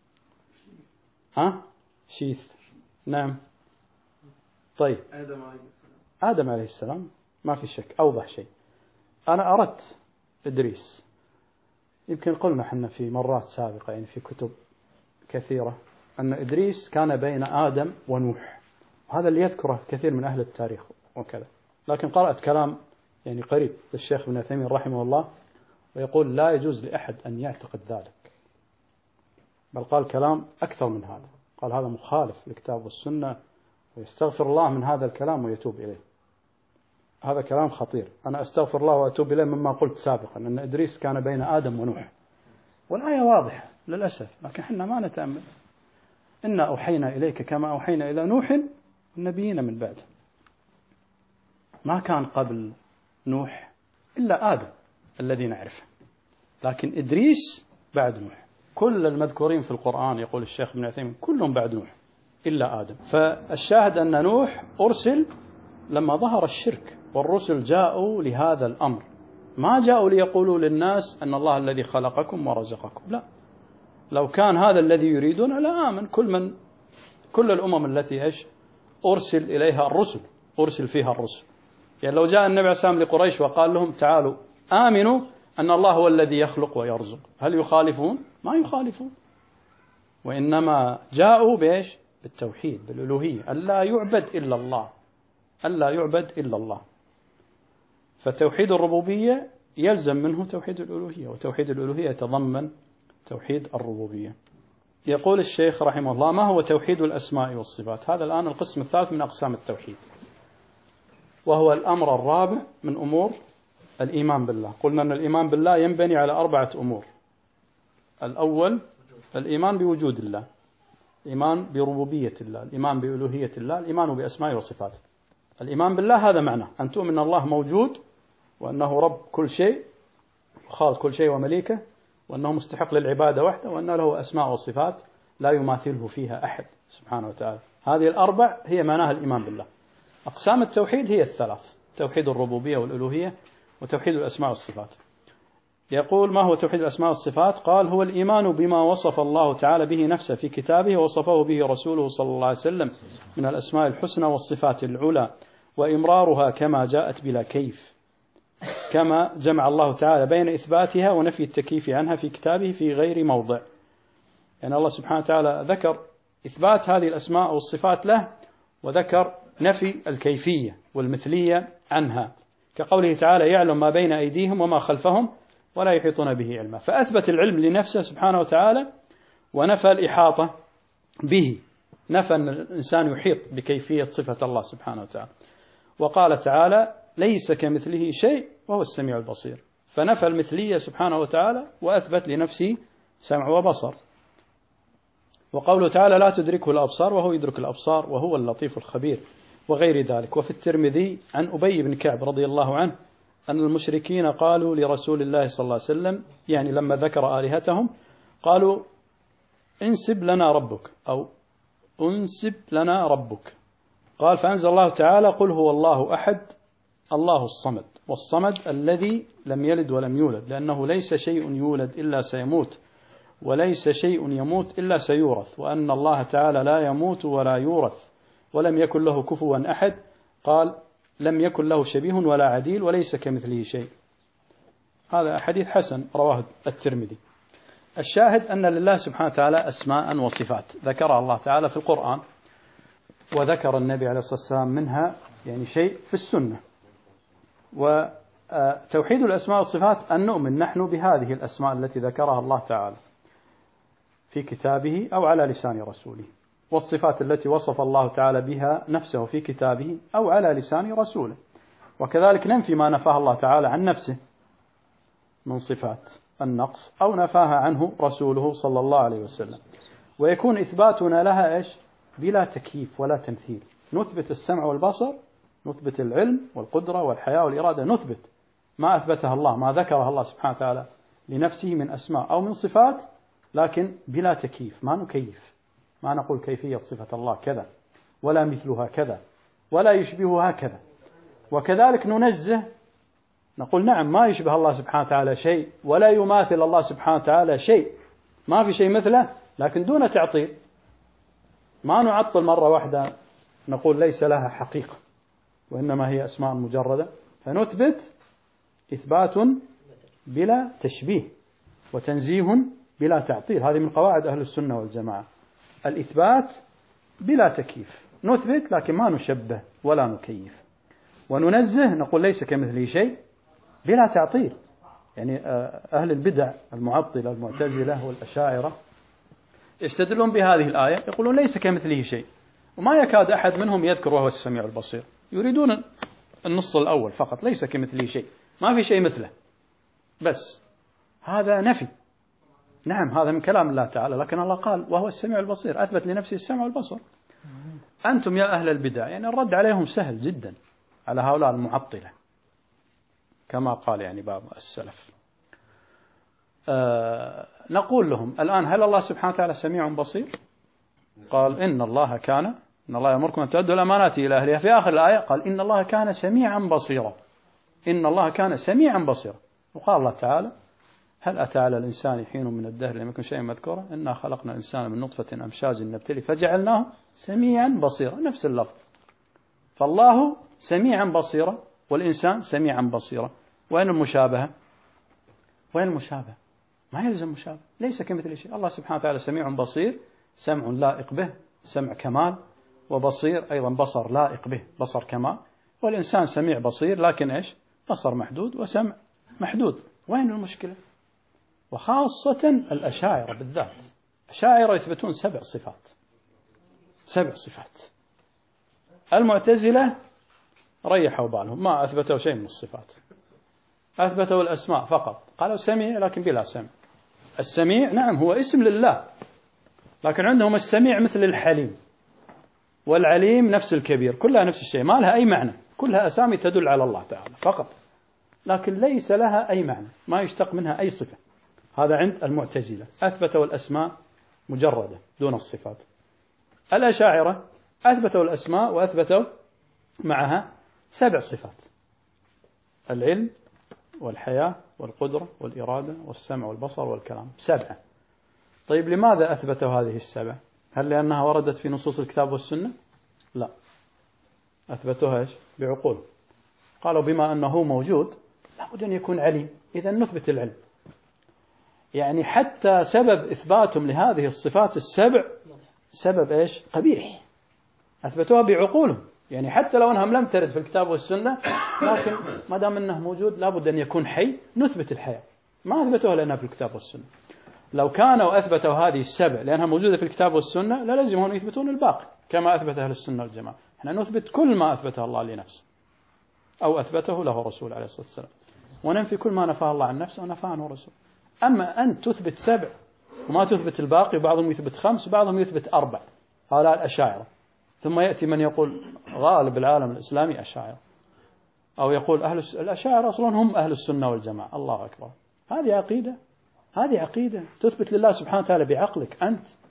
شيث، نعم. طيب آدم عليه السلام ما في شك، أوضح شيء. أنا أردت إدريس، يمكن قلنا حنا في مرات سابقة يعني في كتب كثيرة أن إدريس كان بين آدم ونوح، وهذا اللي يذكره كثير من أهل التاريخ وكذا. لكن قرأت كلام يعني قريب للشيخ ابن تيمية رحمه الله، ويقول لا يجوز لأحد أن يعتقد ذلك، بل قال كلام أكثر من هذا، قال هذا مخالف للكتاب والسنة، ويستغفر الله من هذا الكلام ويتوب إليه. هذا كلام خطير، أنا أستغفر الله وأتوب إليه مما قلت سابقا أن إدريس كان بين آدم ونوح، والآية واضحة للأسف، لكن حنا ما نتأمل. إنا أوحينا إليك كما أوحينا إلى نوح النبيين من بعده. ما كان قبل نوح إلا آدم الذي نعرفه، لكن إدريس بعد نوح. كل المذكورين في القرآن يقول الشيخ ابن عثيمين كلهم بعد نوح إلا آدم. فالشاهد أن نوح أرسل لما ظهر الشرك، والرسل جاءوا لهذا الأمر، ما جاءوا ليقولوا للناس أن الله الذي خلقكم ورزقكم، لا. لو كان هذا الذي يريدون لآمن كل الأمم التي أرسل إليها الرسل، أرسل فيها الرسل. يعني لو جاء النبي عليه الصلاة والسلام لقريش وقال لهم تعالوا آمنوا أن الله هو الذي يخلق ويرزق، هل يخالفون؟ ما يخالفون. وإنما جاءوا بالتوحيد، بالألوهية، ألا يعبد إلا الله، ألا يعبد إلا الله. فتوحيد الربوبية يلزم منه توحيد الألوهية، وتوحيد الألوهية يتضمن توحيد الربوبية. يقول الشيخ رحمه الله: ما هو توحيد الأسماء والصفات؟ هذا الآن القسم الثالث من أقسام التوحيد، وهو الأمر الرابع من أمور الإيمان بالله. قلنا أن الإيمان بالله ينبني على 4 أمور. الأول الإيمان بوجود الله، الإيمان بربوبية الله، الإيمان بألوهية الله، الإيمان بأسماء وصفاته. الإيمان بالله هذا معنى أن تؤمن أن الله موجود، وأنه رب كل شيء وخالق كل شيء ومليكه، وأنه مستحق للعبادة وحده، وأن له أسماء وصفات لا يماثله فيها أحد سبحانه وتعالى. هذه ال4 هي معناها الإيمان بالله. أقسام التوحيد هي 3: توحيد الربوبية والألوهية، وتوحيد الأسماء والصفات. يقول: ما هو توحيد الأسماء والصفات؟ قال: هو الإيمان بما وصف الله تعالى به نفسه في كتابه، ووصفه به رسوله صلى الله عليه وسلم من الأسماء الحسنى والصفات العلى، وإمرارها كما جاءت بلا كيف، كما جمع الله تعالى بين إثباتها ونفي التكييف عنها في كتابه في غير موضع. يعني الله سبحانه وتعالى ذكر إثبات هذه الأسماء والصفات له، وذكر نفي الكيفية والمثلية عنها، كقوله تعالى: يعلم ما بين أيديهم وما خلفهم ولا يحيطون به علما. فأثبت العلم لنفسه سبحانه وتعالى، ونفى الإحاطة به، نفى أن الإنسان يحيط بكيفية صفة الله سبحانه وتعالى. وقال تعالى: ليس كمثله شيء وهو السميع البصير. فنفى المثلية سبحانه وتعالى، وأثبت لنفسه سمع وبصر. وقوله تعالى: لا تدركه الأبصار وهو يدرك الأبصار وهو اللطيف الخبير، وغير ذلك. وفي الترمذي عن أبي بن كعب رضي الله عنه أن المشركين قالوا لرسول الله صلى الله عليه وسلم، يعني لما ذكر آلهتهم، قالوا: انسب لنا ربك، أو انسب لنا ربك. قال: فأنزل الله تعالى: قل هو الله أحد الله الصمد. والصمد الذي لم يلد ولم يولد، لأنه ليس شيء يولد إلا سيموت، وليس شيء يموت إلا سيورث، وأن الله تعالى لا يموت ولا يورث، ولم يكن له كفوا أحد. قال: لم يكن له شبيه ولا عديل، وليس كمثله شيء. هذا حديث حسن رواه الترمذي. الشاهد أن لله سبحانه وتعالى أسماء وصفات ذكرها الله تعالى في القرآن، وذكر النبي عليه الصلاة والسلام منها يعني شيء في السنة. وتوحيد الأسماء والصفات أن نؤمن نحن بهذه الأسماء التي ذكرها الله تعالى في كتابه أو على لسان رسوله، والصفات التي وصف الله تعالى بها نفسه في كتابه أو على لسان رسوله. وكذلك ننفي ما نفاه الله تعالى عن نفسه من صفات النقص، أو نفاها عنه رسوله صلى الله عليه وسلم. ويكون إثباتنا لها بلا تكييف ولا تمثيل. نثبت السمع والبصر، نثبت العلم والقدرة والحياة والإرادة، نثبت ما أثبتها الله، ما ذكرها الله سبحانه وتعالى لنفسه من أسماء أو من صفات، لكن بلا تكييف، ما نكيف، ما نقول كيفية صفة الله كذا، ولا مثلها كذا، ولا يشبهها كذا. وكذلك ننزه، نقول نعم ما يشبه الله سبحانه وتعالى شيء، ولا يماثل الله سبحانه وتعالى شيء، ما في شيء مثله، لكن دون تعطيل. ما نعطل مرة واحدة نقول ليس لها حقيقة، وإنما هي أسماء مجردة. فنثبت إثبات بلا تشبيه، وتنزيه بلا تعطيل. هذه من قواعد أهل السنة والجماعة، الإثبات بلا تكييف. نثبت لكن ما نشبه ولا نكيف. وننزه، نقول ليس كمثله شيء بلا تعطيل. يعني أهل البدع المعطلة المعتزلة والأشاعرة يستدلون بهذه الآية، يقولون ليس كمثله شيء، وما يكاد أحد منهم يذكر وهو السميع البصير. يريدون النص الأول فقط، ليس كمثله شيء، ما في شيء مثله، بس هذا نفي. نعم هذا من كلام الله تعالى، لكن الله قال وهو السميع البصير، أثبت لنفسه السمع والبصر. أنتم يا أهل البدع، يعني الرد عليهم سهل جدا على هؤلاء المعطلة كما قال يعني بعض السلف. نقول لهم الآن: هل الله سبحانه وتعالى سميع بصير؟ قال: إن الله يأمركم أن تؤدوا الأمانات إلى أهلها. في آخر الآية قال: إن الله كان سميعا بصيرا. إن الله كان سميعا بصيرا. وقال الله تعالى: هل أتى على الإنسان حين من الدهر لم يكن شيئا مذكورا إنا خلقنا الإنسان من نطفة أمشاج نبتلي فجعلناه سميعا بصيرا. نفس اللفظ. فالله سميعا بصيرا والإنسان سميعا بصيرا. وين المشابهة؟ ما يلزم مشابه، ليس كمثل شيء. الله سبحانه وتعالى سميع بصير، سمع لائق به، سمع كمال، وبصير أيضا بصر لائق به، بصر كمال. والإنسان سميع بصير لكن إيش؟ بصر محدود وسمع محدود. وين المشكلة؟ وخاصة الأشاعرة بالذات. الأشاعرة يثبتون 7 صفات. المعتزلة ريحوا بالهم، ما أثبتوا شيء من الصفات، أثبتوا الأسماء فقط. قالوا سميع لكن بلا سمع. السميع نعم هو اسم لله، لكن عندهم السميع مثل الحليم والعليم نفس الكبير، كلها نفس الشيء، ما لها أي معنى، كلها أسامي تدل على الله تعالى فقط، لكن ليس لها أي معنى، ما يشتق منها أي صفة. هذا عند المعتزلة، أثبتوا الأسماء مجردة دون الصفات. الأشاعرة أثبتوا الأسماء وأثبتوا معها 7 صفات: العلم والحياة والقدرة والإرادة والسمع والبصر والكلام، 7. طيب لماذا أثبتوا هذه ال7؟ هل لأنها وردت في نصوص الكتاب والسنة؟ لا، أثبتوها إيش؟ بعقول. قالوا بما أنه موجود لابد أن يكون عليم، إذا نثبت العلم. يعني حتى سبب إثباتهم لهذه الصفات ال7 سبب إيش؟ قبيح، أثبتوها بعقولهم. يعني حتى لو أنها لم ترد في الكتاب والسنة، لكن ما دام أنه موجود لابد أن يكون حي، نثبت الحياة. ما أثبتوها لأنها في الكتاب والسنة. لو كانوا أثبتوا هذه ال7 لأنها موجودة في الكتاب والسنة لا لازم أن يثبتون الباقي كما أثبت أهل السنة والجماعة. احنا نثبت كل ما أثبته الله لنفسه أو أثبته له رسول عليه الصلاة والسلام، وننفي كل ما نفاه الله عن نفسه ونفاه عنه رسول. أما أن تثبت 7 وما تثبت الباقي، بعضهم يثبت 5 وبعضهم يثبت 4، هؤلاء الأشاعرة. ثم يأتي من يقول غالب العالم الإسلامي أشاعرة، أو يقول الأشاعرة أصلا هم أهل السنة والجماعة. الله أكبر، هذه عقيدة تثبت لله سبحانه وتعالى بعقلك.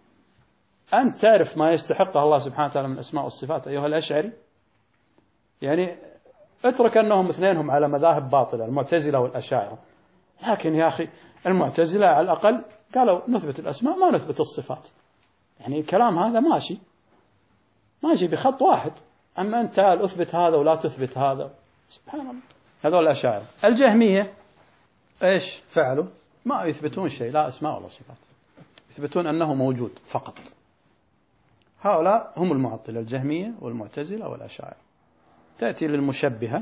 أنت تعرف ما يستحقه الله سبحانه وتعالى من الأسماء والصفات أيها الأشعري. يعني اترك أنهم اثنينهم على مذاهب باطلة، المعتزلة والأشاعرة، لكن يا أخي المعتزلة على الأقل قالوا نثبت الأسماء ما نثبت الصفات. يعني الكلام هذا ماشي بخط واحد. أما أنت تعال أثبت هذا ولا تثبت هذا، سبحان الله. هذول الأشاعرة. الجهمية إيش فعلوا؟ ما يثبتون شيء، لا أسماء ولا صفات، يثبتون أنه موجود فقط. هؤلاء هم المعطلة، الجهمية والمعتزلة والأشاعرة. تأتي للمشبهة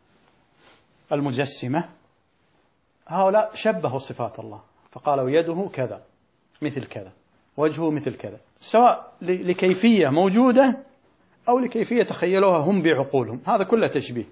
المجسمة، هؤلاء شبهوا صفات الله فقالوا يده كذا مثل كذا، وجهه مثل كذا، سواء لكيفية موجودة أو لكيفية تخيلوها هم بعقولهم. هذا كله تشبيه،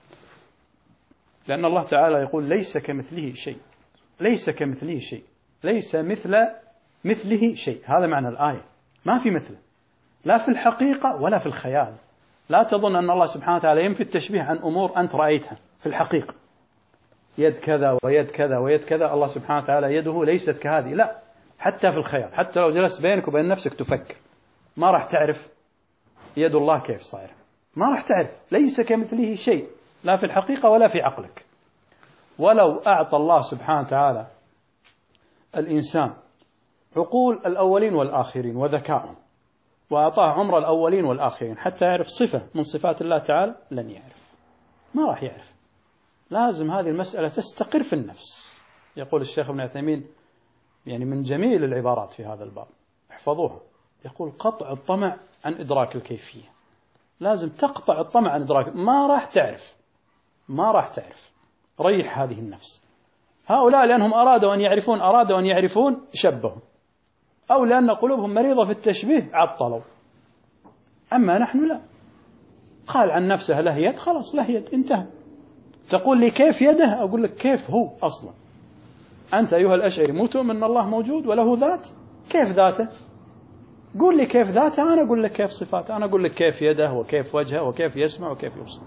لأن الله تعالى يقول ليس كمثله شيء، ليس كمثله شيء، ليس مثله شيء. هذا معنى الآية، ما في مثله لا في الحقيقة ولا في الخيال. لا تظن أن الله سبحانه وتعالى ينفي التشبيه عن أمور أنت رأيتها في الحقيقة، يد كذا ويد كذا ويد كذا. الله سبحانه وتعالى يده ليست كهذه، لا، حتى في الخيال، حتى لو جلست بينك وبين نفسك تفكر ما راح تعرف يد الله كيف صايرة، ما راح تعرف. ليس كمثله شيء لا في الحقيقة ولا في عقلك. ولو أعطى الله سبحانه وتعالى الإنسان عقول الأولين والآخرين وذكاء، وأعطاه عمر الأولين والآخرين حتى يعرف صفة من صفات الله تعالى، لن يعرف، ما راح يعرف. لازم هذه المسألة تستقر في النفس. يقول الشيخ ابن عثيمين يعني من جميل العبارات في هذا الباب، احفظوها، يقول قطع الطمع عن إدراك الكيفية. لازم تقطع الطمع عن إدراك، ما راح تعرف. ريح هذه النفس. هؤلاء لأنهم أرادوا أن يعرفون شبهوا، أو لأن قلوبهم مريضة في التشبيه عطلوا. أما نحن لا، قال عن نفسه له يد، خلاص له يد، انتهى. تقول لي كيف يده؟ أقول لك كيف هو أصلا. أنت أيها الأشعري مو تؤمن أن الله موجود وله ذات؟ كيف ذاته؟ قول لي كيف ذاته، أنا أقول لك كيف صفاته، أنا أقول لك كيف يده وكيف وجهه وكيف يسمع وكيف يبصر.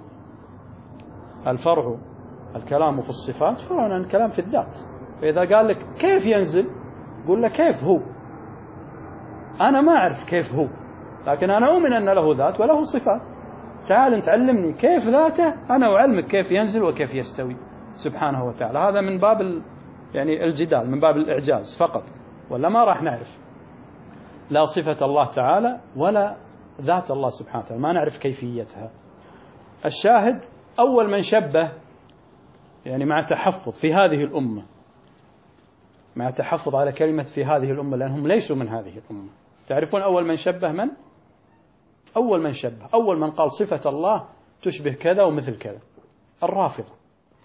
الفرع الكلام في الصفات فرع عن الكلام في الذات. فإذا قال لك كيف ينزل، قول له كيف هو. أنا ما أعرف كيف هو، لكن أنا أؤمن أن له ذات وله صفات. تعال تعلمني كيف ذاته، أنا أعلمك كيف ينزل وكيف يستوي سبحانه وتعالى. هذا من باب يعني الجدال، من باب الإعجاز فقط، ولا ما راح نعرف لا صفة الله تعالى ولا ذات الله سبحانه وتعالى، ما نعرف كيفيتها. الشاهد أول من شبه يعني مع تحفظ في هذه الأمة، مع تحفظ على كلمة في هذه الأمة لأنهم ليسوا من هذه الأمة. تعرفون أول من شبه من؟ أول من شبه، أول من قال صفة الله تشبه كذا ومثل كذا، الرافضة.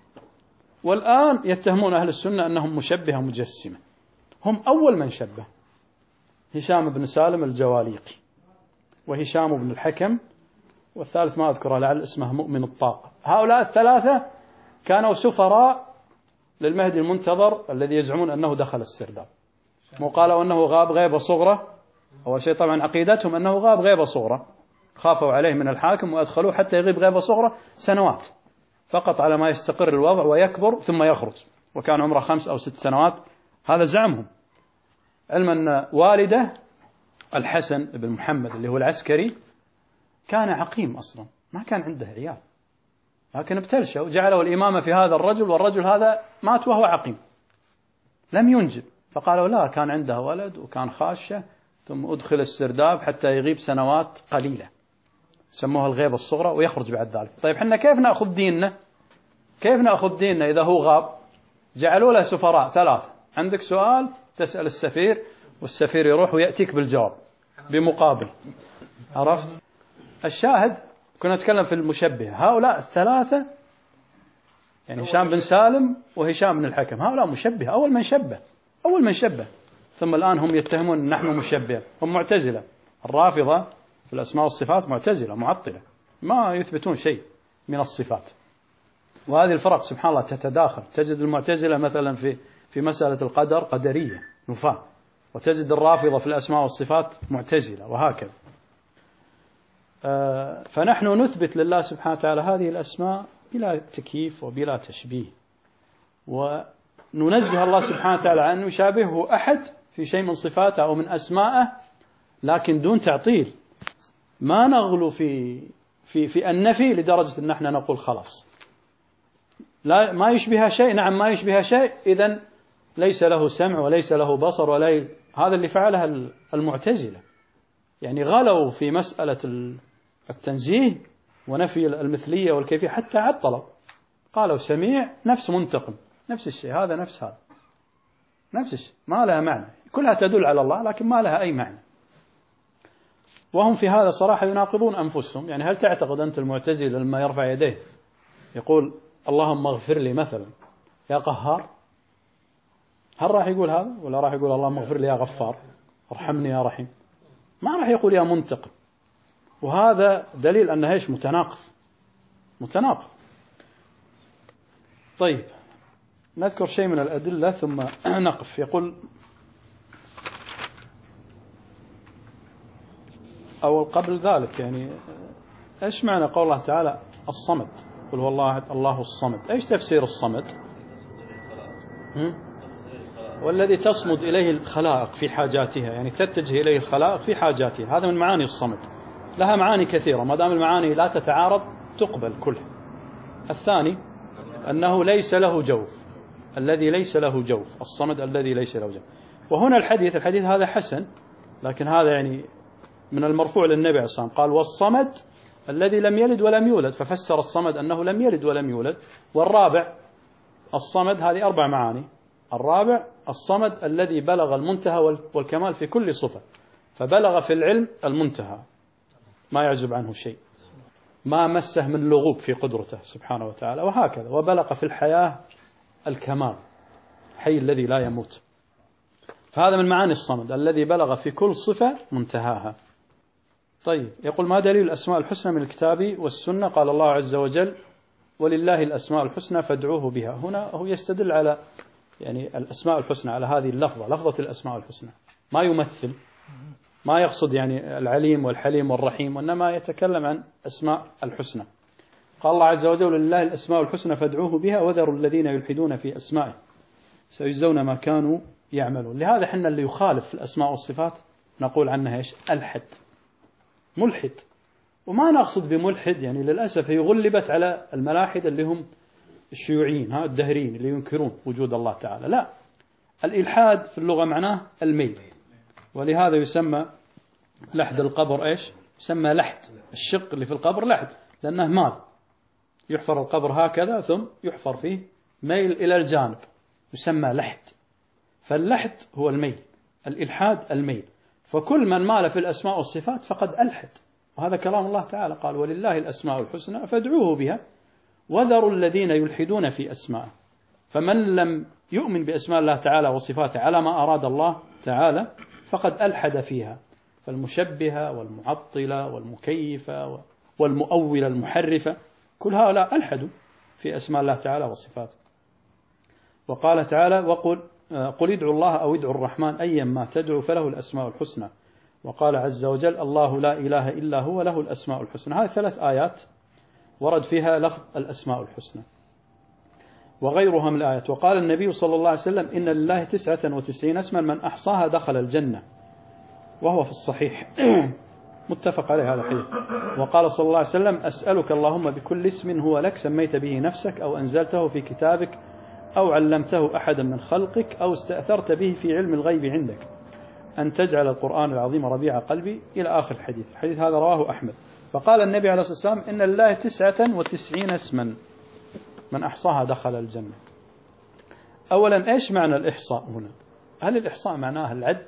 والآن يتهمون أهل السنة أنهم مشبهة مجسمة. هم أول من شبه، هشام بن سالم الجواليقي، وهشام بن الحكم، والثالث ما أذكره لعل اسمه مؤمن الطاقة. هؤلاء الثلاثة كانوا سفراء للمهدي المنتظر الذي يزعمون أنه دخل السرداب. مو قالوا أنه غاب غيبة صغرى؟ أول شيء طبعا عقيدتهم أنه غاب غيبة صغرى، خافوا عليه من الحاكم وأدخلوه حتى يغيب غيبة صغرى سنوات فقط على ما يستقر الوضع ويكبر ثم يخرج، وكان عمره 5 أو 6 سنوات. هذا زعمهم، علما أن والده الحسن بن محمد اللي هو العسكري كان عقيم أصلا، ما كان عنده عيال، لكن ابتلشوا جعلوا الإمامة في هذا الرجل، والرجل هذا مات وهو عقيم لم ينجب، فقالوا لا كان عنده ولد وكان خاشة ثم أدخل السرداب حتى يغيب سنوات قليلة، سموها الغيبة الصغرى، ويخرج بعد ذلك. طيب حنا كيف نأخذ ديننا؟ كيف نأخذ ديننا إذا هو غاب؟ جعلوا له سفراء 3، عندك سؤال تسأل السفير والسفير يروح ويأتيك بالجواب بمقابل. عرفت؟ الشاهد كنا نتكلم في المشبه، هؤلاء الثلاثة يعني هشام بن سالم وهشام بن الحكم، هؤلاء مشبه، أول من شبه. ثم الآن هم يتهمون نحن مشبه، هم معتزلة. الرافضة في الأسماء والصفات معتزلة معطلة، ما يثبتون شيء من الصفات. وهذه الفرق سبحان الله تتداخل، تجد المعتزلة مثلا في مسألة القدر قدرية نفاة، وتجد الرافضة في الأسماء والصفات معتزلة، وهكذا. فنحن نثبت لله سبحانه وتعالى هذه الأسماء بلا تكييف وبلا تشبيه، وننزه الله سبحانه وتعالى عن أن يشابهه أحد في شيء من صفاته أو من أسمائه، لكن دون تعطيل. ما نغلو في النفي لدرجة أن احنا نقول خلاص لا ما يشبه شيء. نعم ما يشبه شيء، إذن ليس له سمع وليس له بصر هذا اللي فعله المعتزلة، يعني غلوا في مسألة التنزيه ونفي المثلية والكيفية حتى عطلوا، قالوا سميع نفس منتقم، نفس الشيء، هذا نفس هذا، نفس الشيء، ما لها معنى، كلها تدل على الله لكن ما لها أي معنى. وهم في هذا صراحة يناقضون أنفسهم. يعني هل تعتقد أنت المعتزلة لما يرفع يديه يقول اللهم اغفر لي مثلا يا قهار، هل راح يقول هذا؟ ولا راح يقول اللهم اغفر لي يا غفار ارحمني يا رحيم؟ ما راح يقول يا منتقم. وهذا دليل أنه إيش؟ متناقض. طيب نذكر شيء من الأدلة ثم نقف. يقول أو قبل ذلك يعني إيش معنى قول الله تعالى الصمد؟ قل هو الله أحد الله الصمد. إيش تفسير الصمد؟ والذي تصمد إليه الخلائق في حاجاتها، يعني تتجه إليه الخلائق في حاجاتها، هذا من معاني الصمد. لها معاني كثيرة، ما دام المعاني لا تتعارض تقبل كلها. الثاني أنه ليس له جوف، الذي ليس له جوف، الصمد الذي ليس له جوف. وهنا الحديث هذا حسن، لكن هذا يعني من المرفوع للنبي عليه الصلاة والسلام، قال والصمد الذي لم يلد ولم يولد، ففسر الصمد أنه لم يلد ولم يولد. والرابع الصمد، هذه 4 معاني. الرابع الصمد الذي بلغ المنتهى والكمال في كل صفة، فبلغ في العلم المنتهى ما يعزب عنه شيء، ما مسه من لغوب في قدرته سبحانه وتعالى، وهكذا. وبلغ في الحياة الكمال، حي الذي لا يموت. فهذا من معاني الصمد الذي بلغ في كل صفة منتهاها. طيب يقول ما دليل الأسماء الحسنى من الكتاب والسنة؟ قال الله عز وجل ولله الأسماء الحسنى فادعوه بها. هنا هو يستدل على يعني الأسماء الحسنى على هذه اللفظة، لفظة الأسماء الحسنى، ما يمثل ما يقصد يعني العليم والحليم والرحيم، وإنما يتكلم عن أسماء الحسنى. قال الله عز وجل لله الأسماء الحسنى فادعوه بها وذروا الذين يلحدون في أسمائه سيجزون ما كانوا يعملون. لهذا حنا اللي يخالف في الأسماء والصفات نقول عنها إيش؟ ألحد، ملحد. وما نقصد بملحد يعني للأسف هي غلبت على الملاحد اللي هم الشيوعيين الدهريين اللي ينكرون وجود الله تعالى. لا، الإلحاد في اللغة معناه الميل، ولهذا يسمى لحد القبر إيش؟ يسمى لحد، الشق اللي في القبر لحد، لأنه مال، يحفر القبر هكذا ثم يحفر فيه ميل إلى الجانب يسمى لحد. فاللحد هو الميل، الإلحاد الميل. فكل من مال في الأسماء والصفات فقد ألحد، وهذا كلام الله تعالى قال ولله الأسماء الحسنى فادعوه بها وذروا الذين يلحدون في أسمائه. فمن لم يؤمن بأسماء الله تعالى وصفاته على ما أراد الله تعالى فقد ألحد فيها. فالمشبهة والمعطلة والمكيفة والمؤولة المحرفة كل هؤلاء ألحدوا في أسماء الله تعالى وصفاته. وقال تعالى قل ادعوا الله أو ادعوا الرحمن أيا ما تدعوا فله الأسماء الحسنى. وقال عز وجل الله لا إله إلا هو له الأسماء الحسنى. هذه 3 آيات ورد فيها لفظ الأسماء الحسنى وغيرها من الآيات. وقال النبي صلى الله عليه وسلم إن لله 99 اسما من أحصاها دخل الجنة، وهو في الصحيح متفق عليه هذا الحديث. وقال صلى الله عليه وسلم أسألك اللهم بكل اسم هو لك سميت به نفسك أو أنزلته في كتابك أو علمته أحدا من خلقك أو استأثرت به في علم الغيب عندك أن تجعل القرآن العظيم ربيع قلبي إلى آخر الحديث. الحديث هذا رواه أحمد. فقال النبي عليه الصلاة والسلام إن لله 99 اسما من أحصاها دخل الجنة. أولا إيش معنى الإحصاء هنا؟ هل الإحصاء معناه العد؟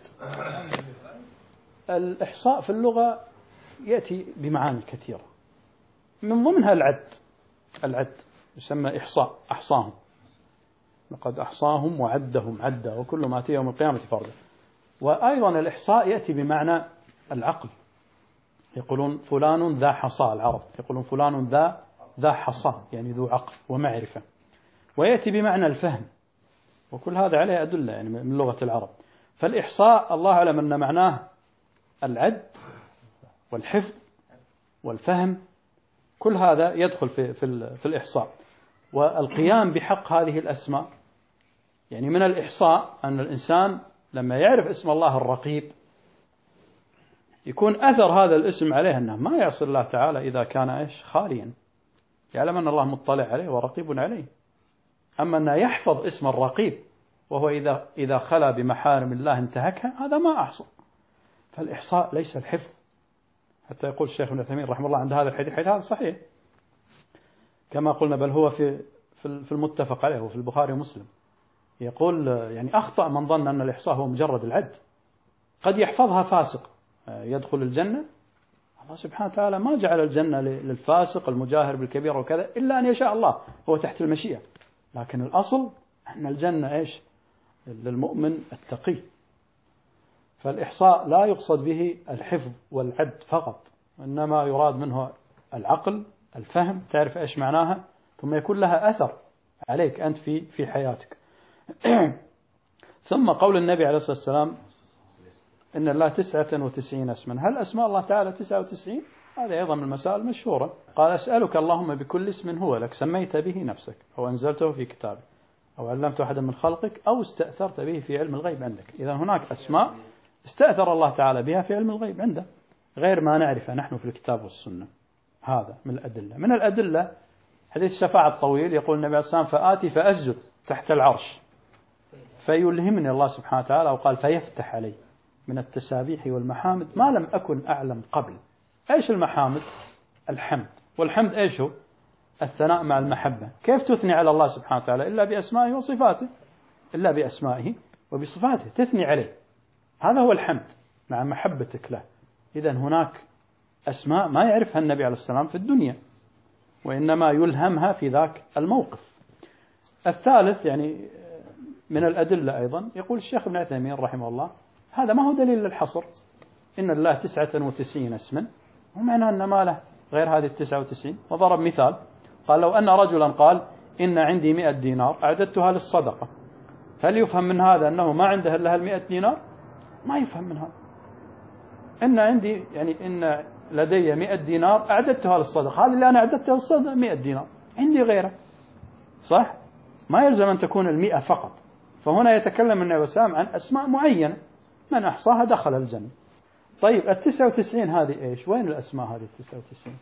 الإحصاء في اللغة يأتي بمعاني كثيرة، من ضمنها العد يسمى إحصاء، أحصاهم، لقد أحصاهم وعدهم عدا وكل ما أتي يوم القيامة فردا. وأيضا الإحصاء يأتي بمعنى العقل، يقولون فلان ذا حصى، العرب يقولون فلان ذا حصى يعني ذو عقل ومعرفة. ويأتي بمعنى الفهم، وكل هذا عليه أدلة يعني من لغة العرب. فالإحصاء الله أعلم أن معناه العد والحفظ والفهم، كل هذا يدخل في الإحصاء. والقيام بحق هذه الأسماء، يعني من الإحصاء أن الإنسان لما يعرف اسم الله الرقيب يكون أثر هذا الاسم عليه أنه ما يعصي الله تعالى إذا كان خاليا، يعلم أن الله مطلع عليه ورقيب عليه. أما أنه يحفظ اسم الرقيب وهو إذا خلا بمحارم الله انتهكها، هذا ما أحصى. فالإحصاء ليس الحفظ، حتى يقول الشيخ ابن عثيمين رحمه الله عند هذا الحديث هذا صحيح كما قلنا، بل هو في المتفق عليه وفي البخاري ومسلم. يقول يعني أخطأ من ظن أن الإحصاء هو مجرد العد، قد يحفظها فاسق يدخل الجنة. الله سبحانه وتعالى ما جعل الجنة للفاسق المجاهر بالكبير وكذا إلا أن يشاء الله، هو تحت المشيئة. لكن الأصل أن الجنة للمؤمن التقي. فالإحصاء لا يقصد به الحفظ والعد فقط، إنما يراد منه العقل، الفهم، تعرف إيش معناها، ثم يكون لها أثر عليك أنت في حياتك. ثم قول النبي عليه الصلاة والسلام إن الله 99 اسما. هل أسماء الله تعالى 99؟ هذا أيضا من المسائل المشهورة. قال أسألك اللهم بكل اسم هو لك سميت به نفسك أو أنزلته في كتابك أو علمته أحدا من خلقك أو استأثرت به في علم الغيب عندك. إذا هناك أسماء استأثر الله تعالى بها في علم الغيب عنده غير ما نعرفه نحن في الكتاب والسنة. هذا من الأدلة. من الأدلة حديث الشفاعة الطويل، يقول النبي عليه الصلاة والسلام فآتي فأسجد تحت العرش فيلهمني الله سبحانه وتعالى، وقال فيفتح علي من التسابيح والمحامد ما لم أكن أعلم قبل. إيش المحامد؟ الحمد. والحمد إيش هو؟ الثناء مع المحبة. كيف تثني على الله سبحانه وتعالى إلا بأسمائه وصفاته؟ إلا بأسمائه وبصفاته تثني عليه، هذا هو الحمد مع محبتك له. إذن هناك أسماء ما يعرفها النبي عليه السلام في الدنيا، وإنما يلهمها في ذاك الموقف. الثالث يعني من الأدلة أيضا، يقول الشيخ ابن عثيمين رحمه الله هذا ما هو دليل للحصر، إن الله 99 اسما ومعنى أن ما له غير هذه 99. وضرب مثال قال لو أن رجلا قال إن عندي 100 دينار أعددتها للصدقة، هل يفهم من هذا أنه ما عنده إلا 100 دينار؟ ما يفهم من هذا. إن عندي يعني إن لدي 100 دينار أعددتها للصدقة، هذه اللي أنا أعددتها للصدقة 100 دينار، عندي غيره، صح؟ ما يلزم أن تكون 100 فقط. فهنا يتكلم النبي عليه الصلاة والسلام عن أسماء معينة من أحصاها دخل الجنة. طيب 99 هذه إيش؟ وين الأسماء هذه 99؟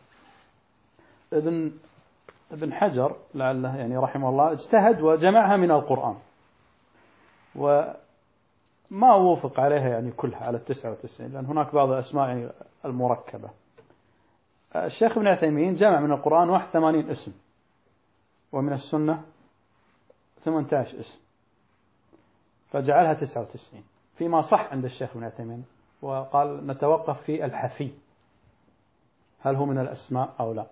ابن حجر لعله يعني رحمه الله اجتهد وجمعها من القرآن، وما وافق عليها يعني كلها على 99، لأن هناك بعض الأسماء يعني المركبة. الشيخ ابن عثيمين جمع من القرآن 81 اسم، ومن السنة 18 اسم، فجعلها 99 فيما صح عند الشيخ ابن عثيمين. وقال نتوقف في الحفي، هل هو من الأسماء أو لا،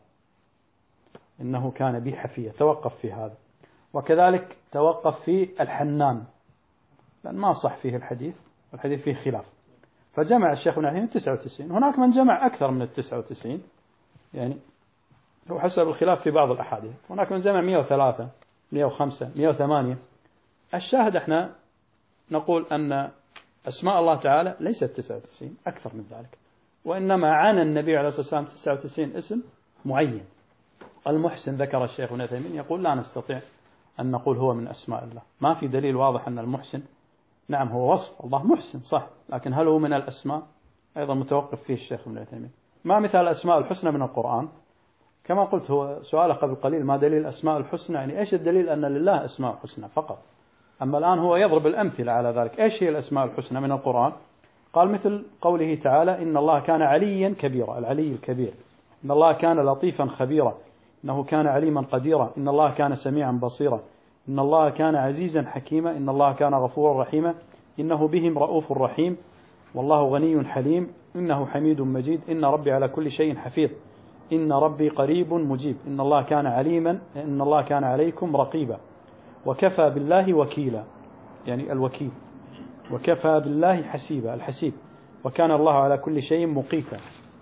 إنه كان بي حفية، توقف في هذا. وكذلك توقف في الحنان، لأن ما صح فيه الحديث، والحديث فيه خلاف، فجمع الشيخ ابن عثيمين 99. هناك من جمع أكثر من 99 يعني هو حسب الخلاف في بعض الأحاديث. هناك من جمع 103 105 108. الشاهد احنا نقول أن أسماء الله تعالى ليست 99، أكثر من ذلك، وإنما عانى النبي عليه الصلاة والسلام 99 اسم معين. المحسن ذكر الشيخ ابن عثيمين يقول لا نستطيع أن نقول هو من أسماء الله، ما في دليل واضح أن المحسن، نعم هو وصف الله محسن صح، لكن هل هو من الأسماء؟ أيضا متوقف فيه الشيخ ابن عثيمين. ما مثال الأسماء الحسنى من القرآن؟ كما قلت هو سؤال قبل قليل، ما دليل الأسماء الحسنى؟ يعني إيش الدليل أن لله أسماء حسنى فقط؟ أما الآن هو يضرب الأمثلة على ذلك. إيش هي الأسماء الحسنى من القرآن؟ قال مثل قوله تعالى إن الله كان عليا كبيرا، العلي الكبير، إن الله كان لطيفا خبيرا، إنه كان عليما قديرا، إن الله كان سميعا بصيرا، إن الله كان عزيزا حكيما، إن الله كان غفورا رحيما، إنه بهم رؤوف رحيم، والله غني حليم، إنه حميد مجيد، إن ربي على كل شيء حفيظ، إن ربي قريب مجيب، إن الله كان عليما، إن الله كان عليكم رقيبا، وكفى بالله وكيلا، يعني الوكيل، وكفى بالله حسيبا، الحسيب، وكان الله على كل شيء مقيتا،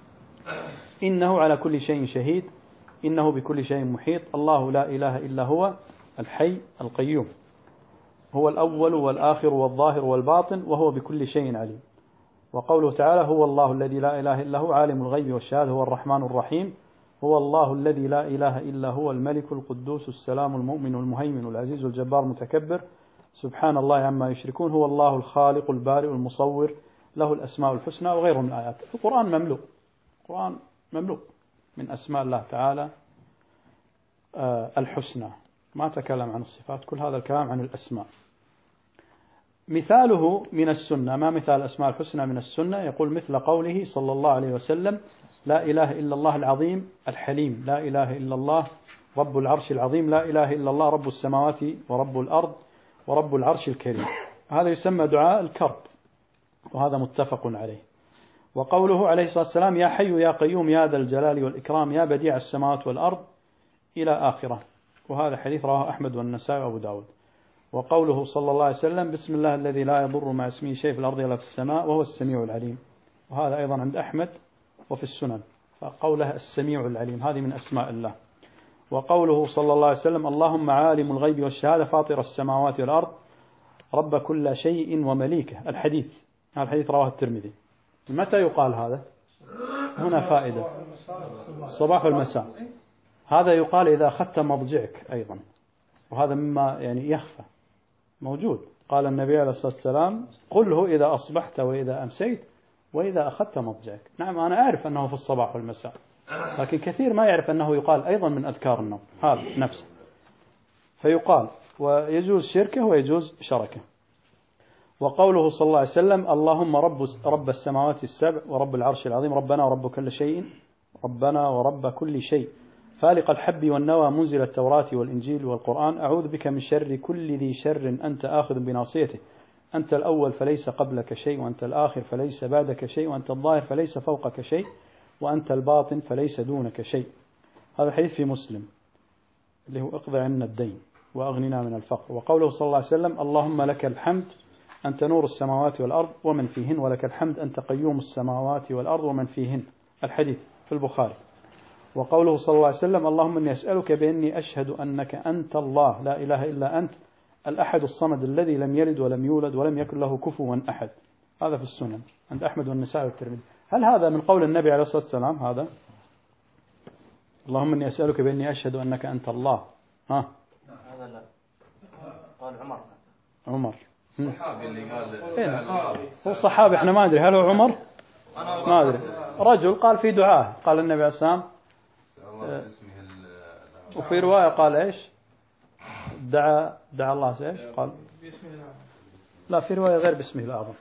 إنه على كل شيء شهيد، إنه بكل شيء محيط، الله لا إله إلا هو الحي القيوم، هو الأول والآخر والظاهر والباطن، وهو بكل شيء عليم. وقوله تعالى هو الله الذي لا إله إلا هو عالم الغيب والشهادة هو الرحمن الرحيم، هو الله الذي لا إله إلا هو الملك القدوس السلام المؤمن المهيمن العزيز الجبار المتكبر، سبحان الله عما يشركون، هو الله الخالق البارئ المصور، له الأسماء الحسنى، وغيره من الآيات. القرآن مملوء، القرآن مملوء من أسماء الله تعالى الحسنى. ما تكلم عن الصفات، كل هذا الكلام عن الأسماء. مثاله من السنة، ما مثال الأسماء الحسنى من السنة؟ يقول مثل قوله صلى الله عليه وسلم لا إله إلا الله العظيم الحليم، لا إله إلا الله رب العرش العظيم، لا إله إلا الله رب السماوات ورب الأرض ورب العرش الكريم. هذا يسمى دعاء الكرب، وهذا متفق عليه. وقوله عليه الصلاة والسلام يا حي يا قيوم يا ذا الجلال والإكرام يا بديع السماوات والأرض إلى آخره، وهذا حديث رواه أحمد والنسائي وأبو داود. وقوله صلى الله عليه وسلم بسم الله الذي لا يضر مع اسمه شيء في الأرض ولا في السماء وهو السميع العليم، وهذا أيضا عند أحمد وفي السنن، فقوله السميع العليم هذه من أسماء الله. وقوله صلى الله عليه وسلم اللهم عالم الغيب والشهادة فاطر السماوات والأرض رب كل شيء ومليكه، الحديث، هذا الحديث رواه الترمذي. متى يقال هذا؟ هنا فائدة، الصباح والمساء. هذا يقال إذا أخذت مضجعك أيضا، وهذا مما يعني يخفى موجود. قال النبي عليه الصلاة والسلام قله إذا أصبحت وإذا أمسيت وإذا أخذت مضجعك. نعم أنا أعرف أنه في الصباح والمساء، لكن كثير ما يعرف أنه يقال أيضا من أذكار النوم هذا نفسه، فيقال ويجوز شركه ويجوز شركه. وقوله صلى الله عليه وسلم اللهم رب السماوات السبع ورب العرش العظيم ربنا ورب كل شيء، ربنا ورب كل شيء فالق الحب والنوى منزل التوراة والإنجيل والقرآن أعوذ بك من شر كل ذي شر أنت آخذ بناصيته، أنت الأول فليس قبلك شيء، وأنت الآخر فليس بعدك شيء، وأنت الظاهر فليس فوقك شيء، وأنت الباطن فليس دونك شيء. هذا الحديث في مسلم اللي هو اقضي عنا الدين وأغننا من الفقر. وقوله صلى الله عليه وسلم اللهم لك الحمد أنت نور السماوات والأرض ومن فيهن، ولك الحمد أنت قيوم السماوات والأرض ومن فيهن، الحديث في البخاري. وقوله صلى الله عليه وسلم اللهم إني أسألك بأني أشهد أنك أنت الله لا إله إلا أنت الأحد الصمد الذي لم يلد ولم يولد ولم يكن له كفوا أحد، هذا في السنن عند أحمد والنسائي والترمذي. هل هذا من قول النبي عليه الصلاة والسلام؟ هذا اللهم إني أسألك بأني أشهد أنك أنت الله. ها هذا لا قال عمر الصحابي اللي قال هو صحابي، احنا ما ندري هل هو عمر، ما ادري. رجل قال في دعاء، قال النبي عليه الصلاة والسلام وفي رواية قال ايش؟ دعا الله ايش؟ قال لا، في رواية غير باسمه الأعظم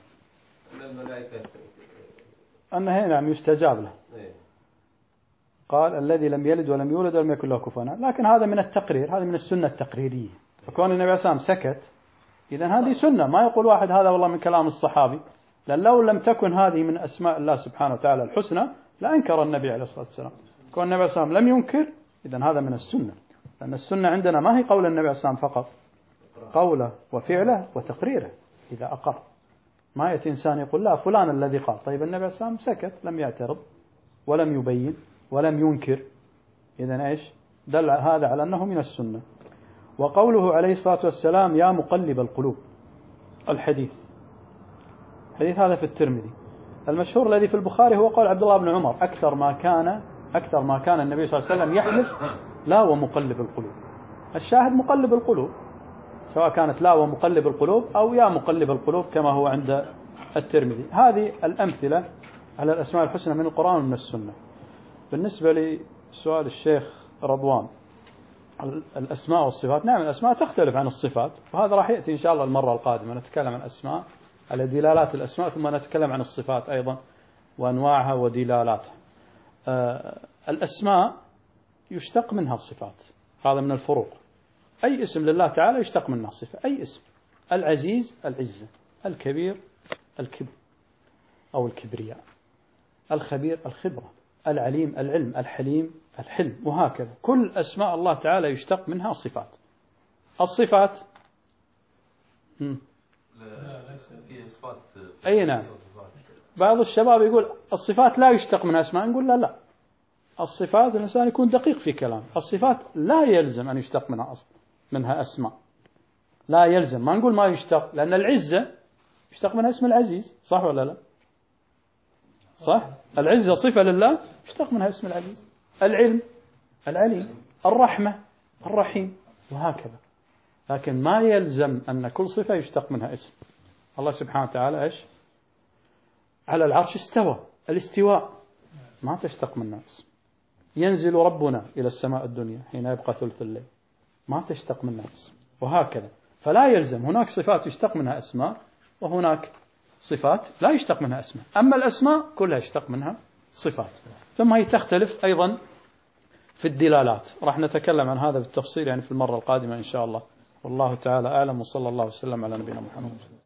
أنه نعم يستجاب له. قال الذي لم يلد ولم يولد ولم يكن له كفوا أحد. لكن هذا من التقرير، هذا من السنة التقريرية. فكون النبي عليه الصلاة والسلام سكت، إذن هذه سنة. ما يقول واحد هذا والله من كلام الصحابي، لأن لو لم تكن هذه من أسماء الله سبحانه وتعالى الحسنى لأنكر النبي عليه الصلاة والسلام. كون النبي عليه الصلاة والسلام لم ينكر، إذن هذا من السنة. لأن السنة عندنا ما هي قول النبي عليه الصلاة والسلام فقط، قوله وفعله وتقريره إذا أقر. ما يأتي إنسان يقول لا فلان الذي قال، طيب النبي عليه الصلاة والسلام سكت، لم يعترض ولم يبين ولم ينكر، إذن إيش؟ دل هذا على أنه من السنة. وقوله عليه الصلاة والسلام يا مقلب القلوب، الحديث هذا في الترمذي. المشهور الذي في البخاري هو قول عبد الله بن عمر أكثر ما كان النبي صلى الله عليه وسلم يحلف لا ومقلب القلوب. الشاهد مقلب القلوب، سواء كانت لا ومقلب القلوب أو يا مقلب القلوب كما هو عند الترمذي. هذه الأمثلة على الأسماء الحسنى من القرآن ومن السنة. بالنسبة لسؤال الشيخ رضوان الأسماء والصفات، نعم الأسماء تختلف عن الصفات، وهذا راح يأتي إن شاء الله المرة القادمة. نتكلم عن الأسماء على دلالات الأسماء، ثم نتكلم عن الصفات أيضا وأنواعها ودلالاتها. الأسماء يشتق منها الصفات، هذا من الفروق. أي اسم لله تعالى يشتق منها صفة، أي اسم. العزيز العزة، الكبير الكبر أو الكبرياء، الخبير الخبرة، العليم العلم، الحليم الحلم، وهكذا. كل أسماء الله تعالى يشتق منها صفات. الصفات أي نعم. بعض الشباب يقول الصفات لا يشتق منها أسماء، نقول لا، الصفات الإنسان يكون دقيق في كلام. الصفات لا يلزم أن يشتق منها أسماء، لا يلزم. ما نقول ما يشتق، لأن العزة يشتق منها اسم العزيز، صح ولا لا؟ صح. العزة صفة لله يشتق منها اسم العزيز. العلم العليم، الرحمة الرحيم، وهكذا. لكن ما يلزم أن كل صفة يشتق منها اسم. الله سبحانه وتعالى إيش؟ على العرش استوى، الاستواء ما تشتق منها اسم. ينزل ربنا إلى السماء الدنيا حين يبقى ثلث الليل، ما تشتق منها اسم، وهكذا. فلا يلزم، هناك صفات يشتق منها أسماء، وهناك صفات لا يشتق منها أسماء. أما الأسماء كلها يشتق منها صفات. ثم هي تختلف أيضا في الدلالات. راح نتكلم عن هذا بالتفصيل يعني في المرة القادمة إن شاء الله. والله تعالى أعلم، وصلى الله وسلم على نبينا محمد.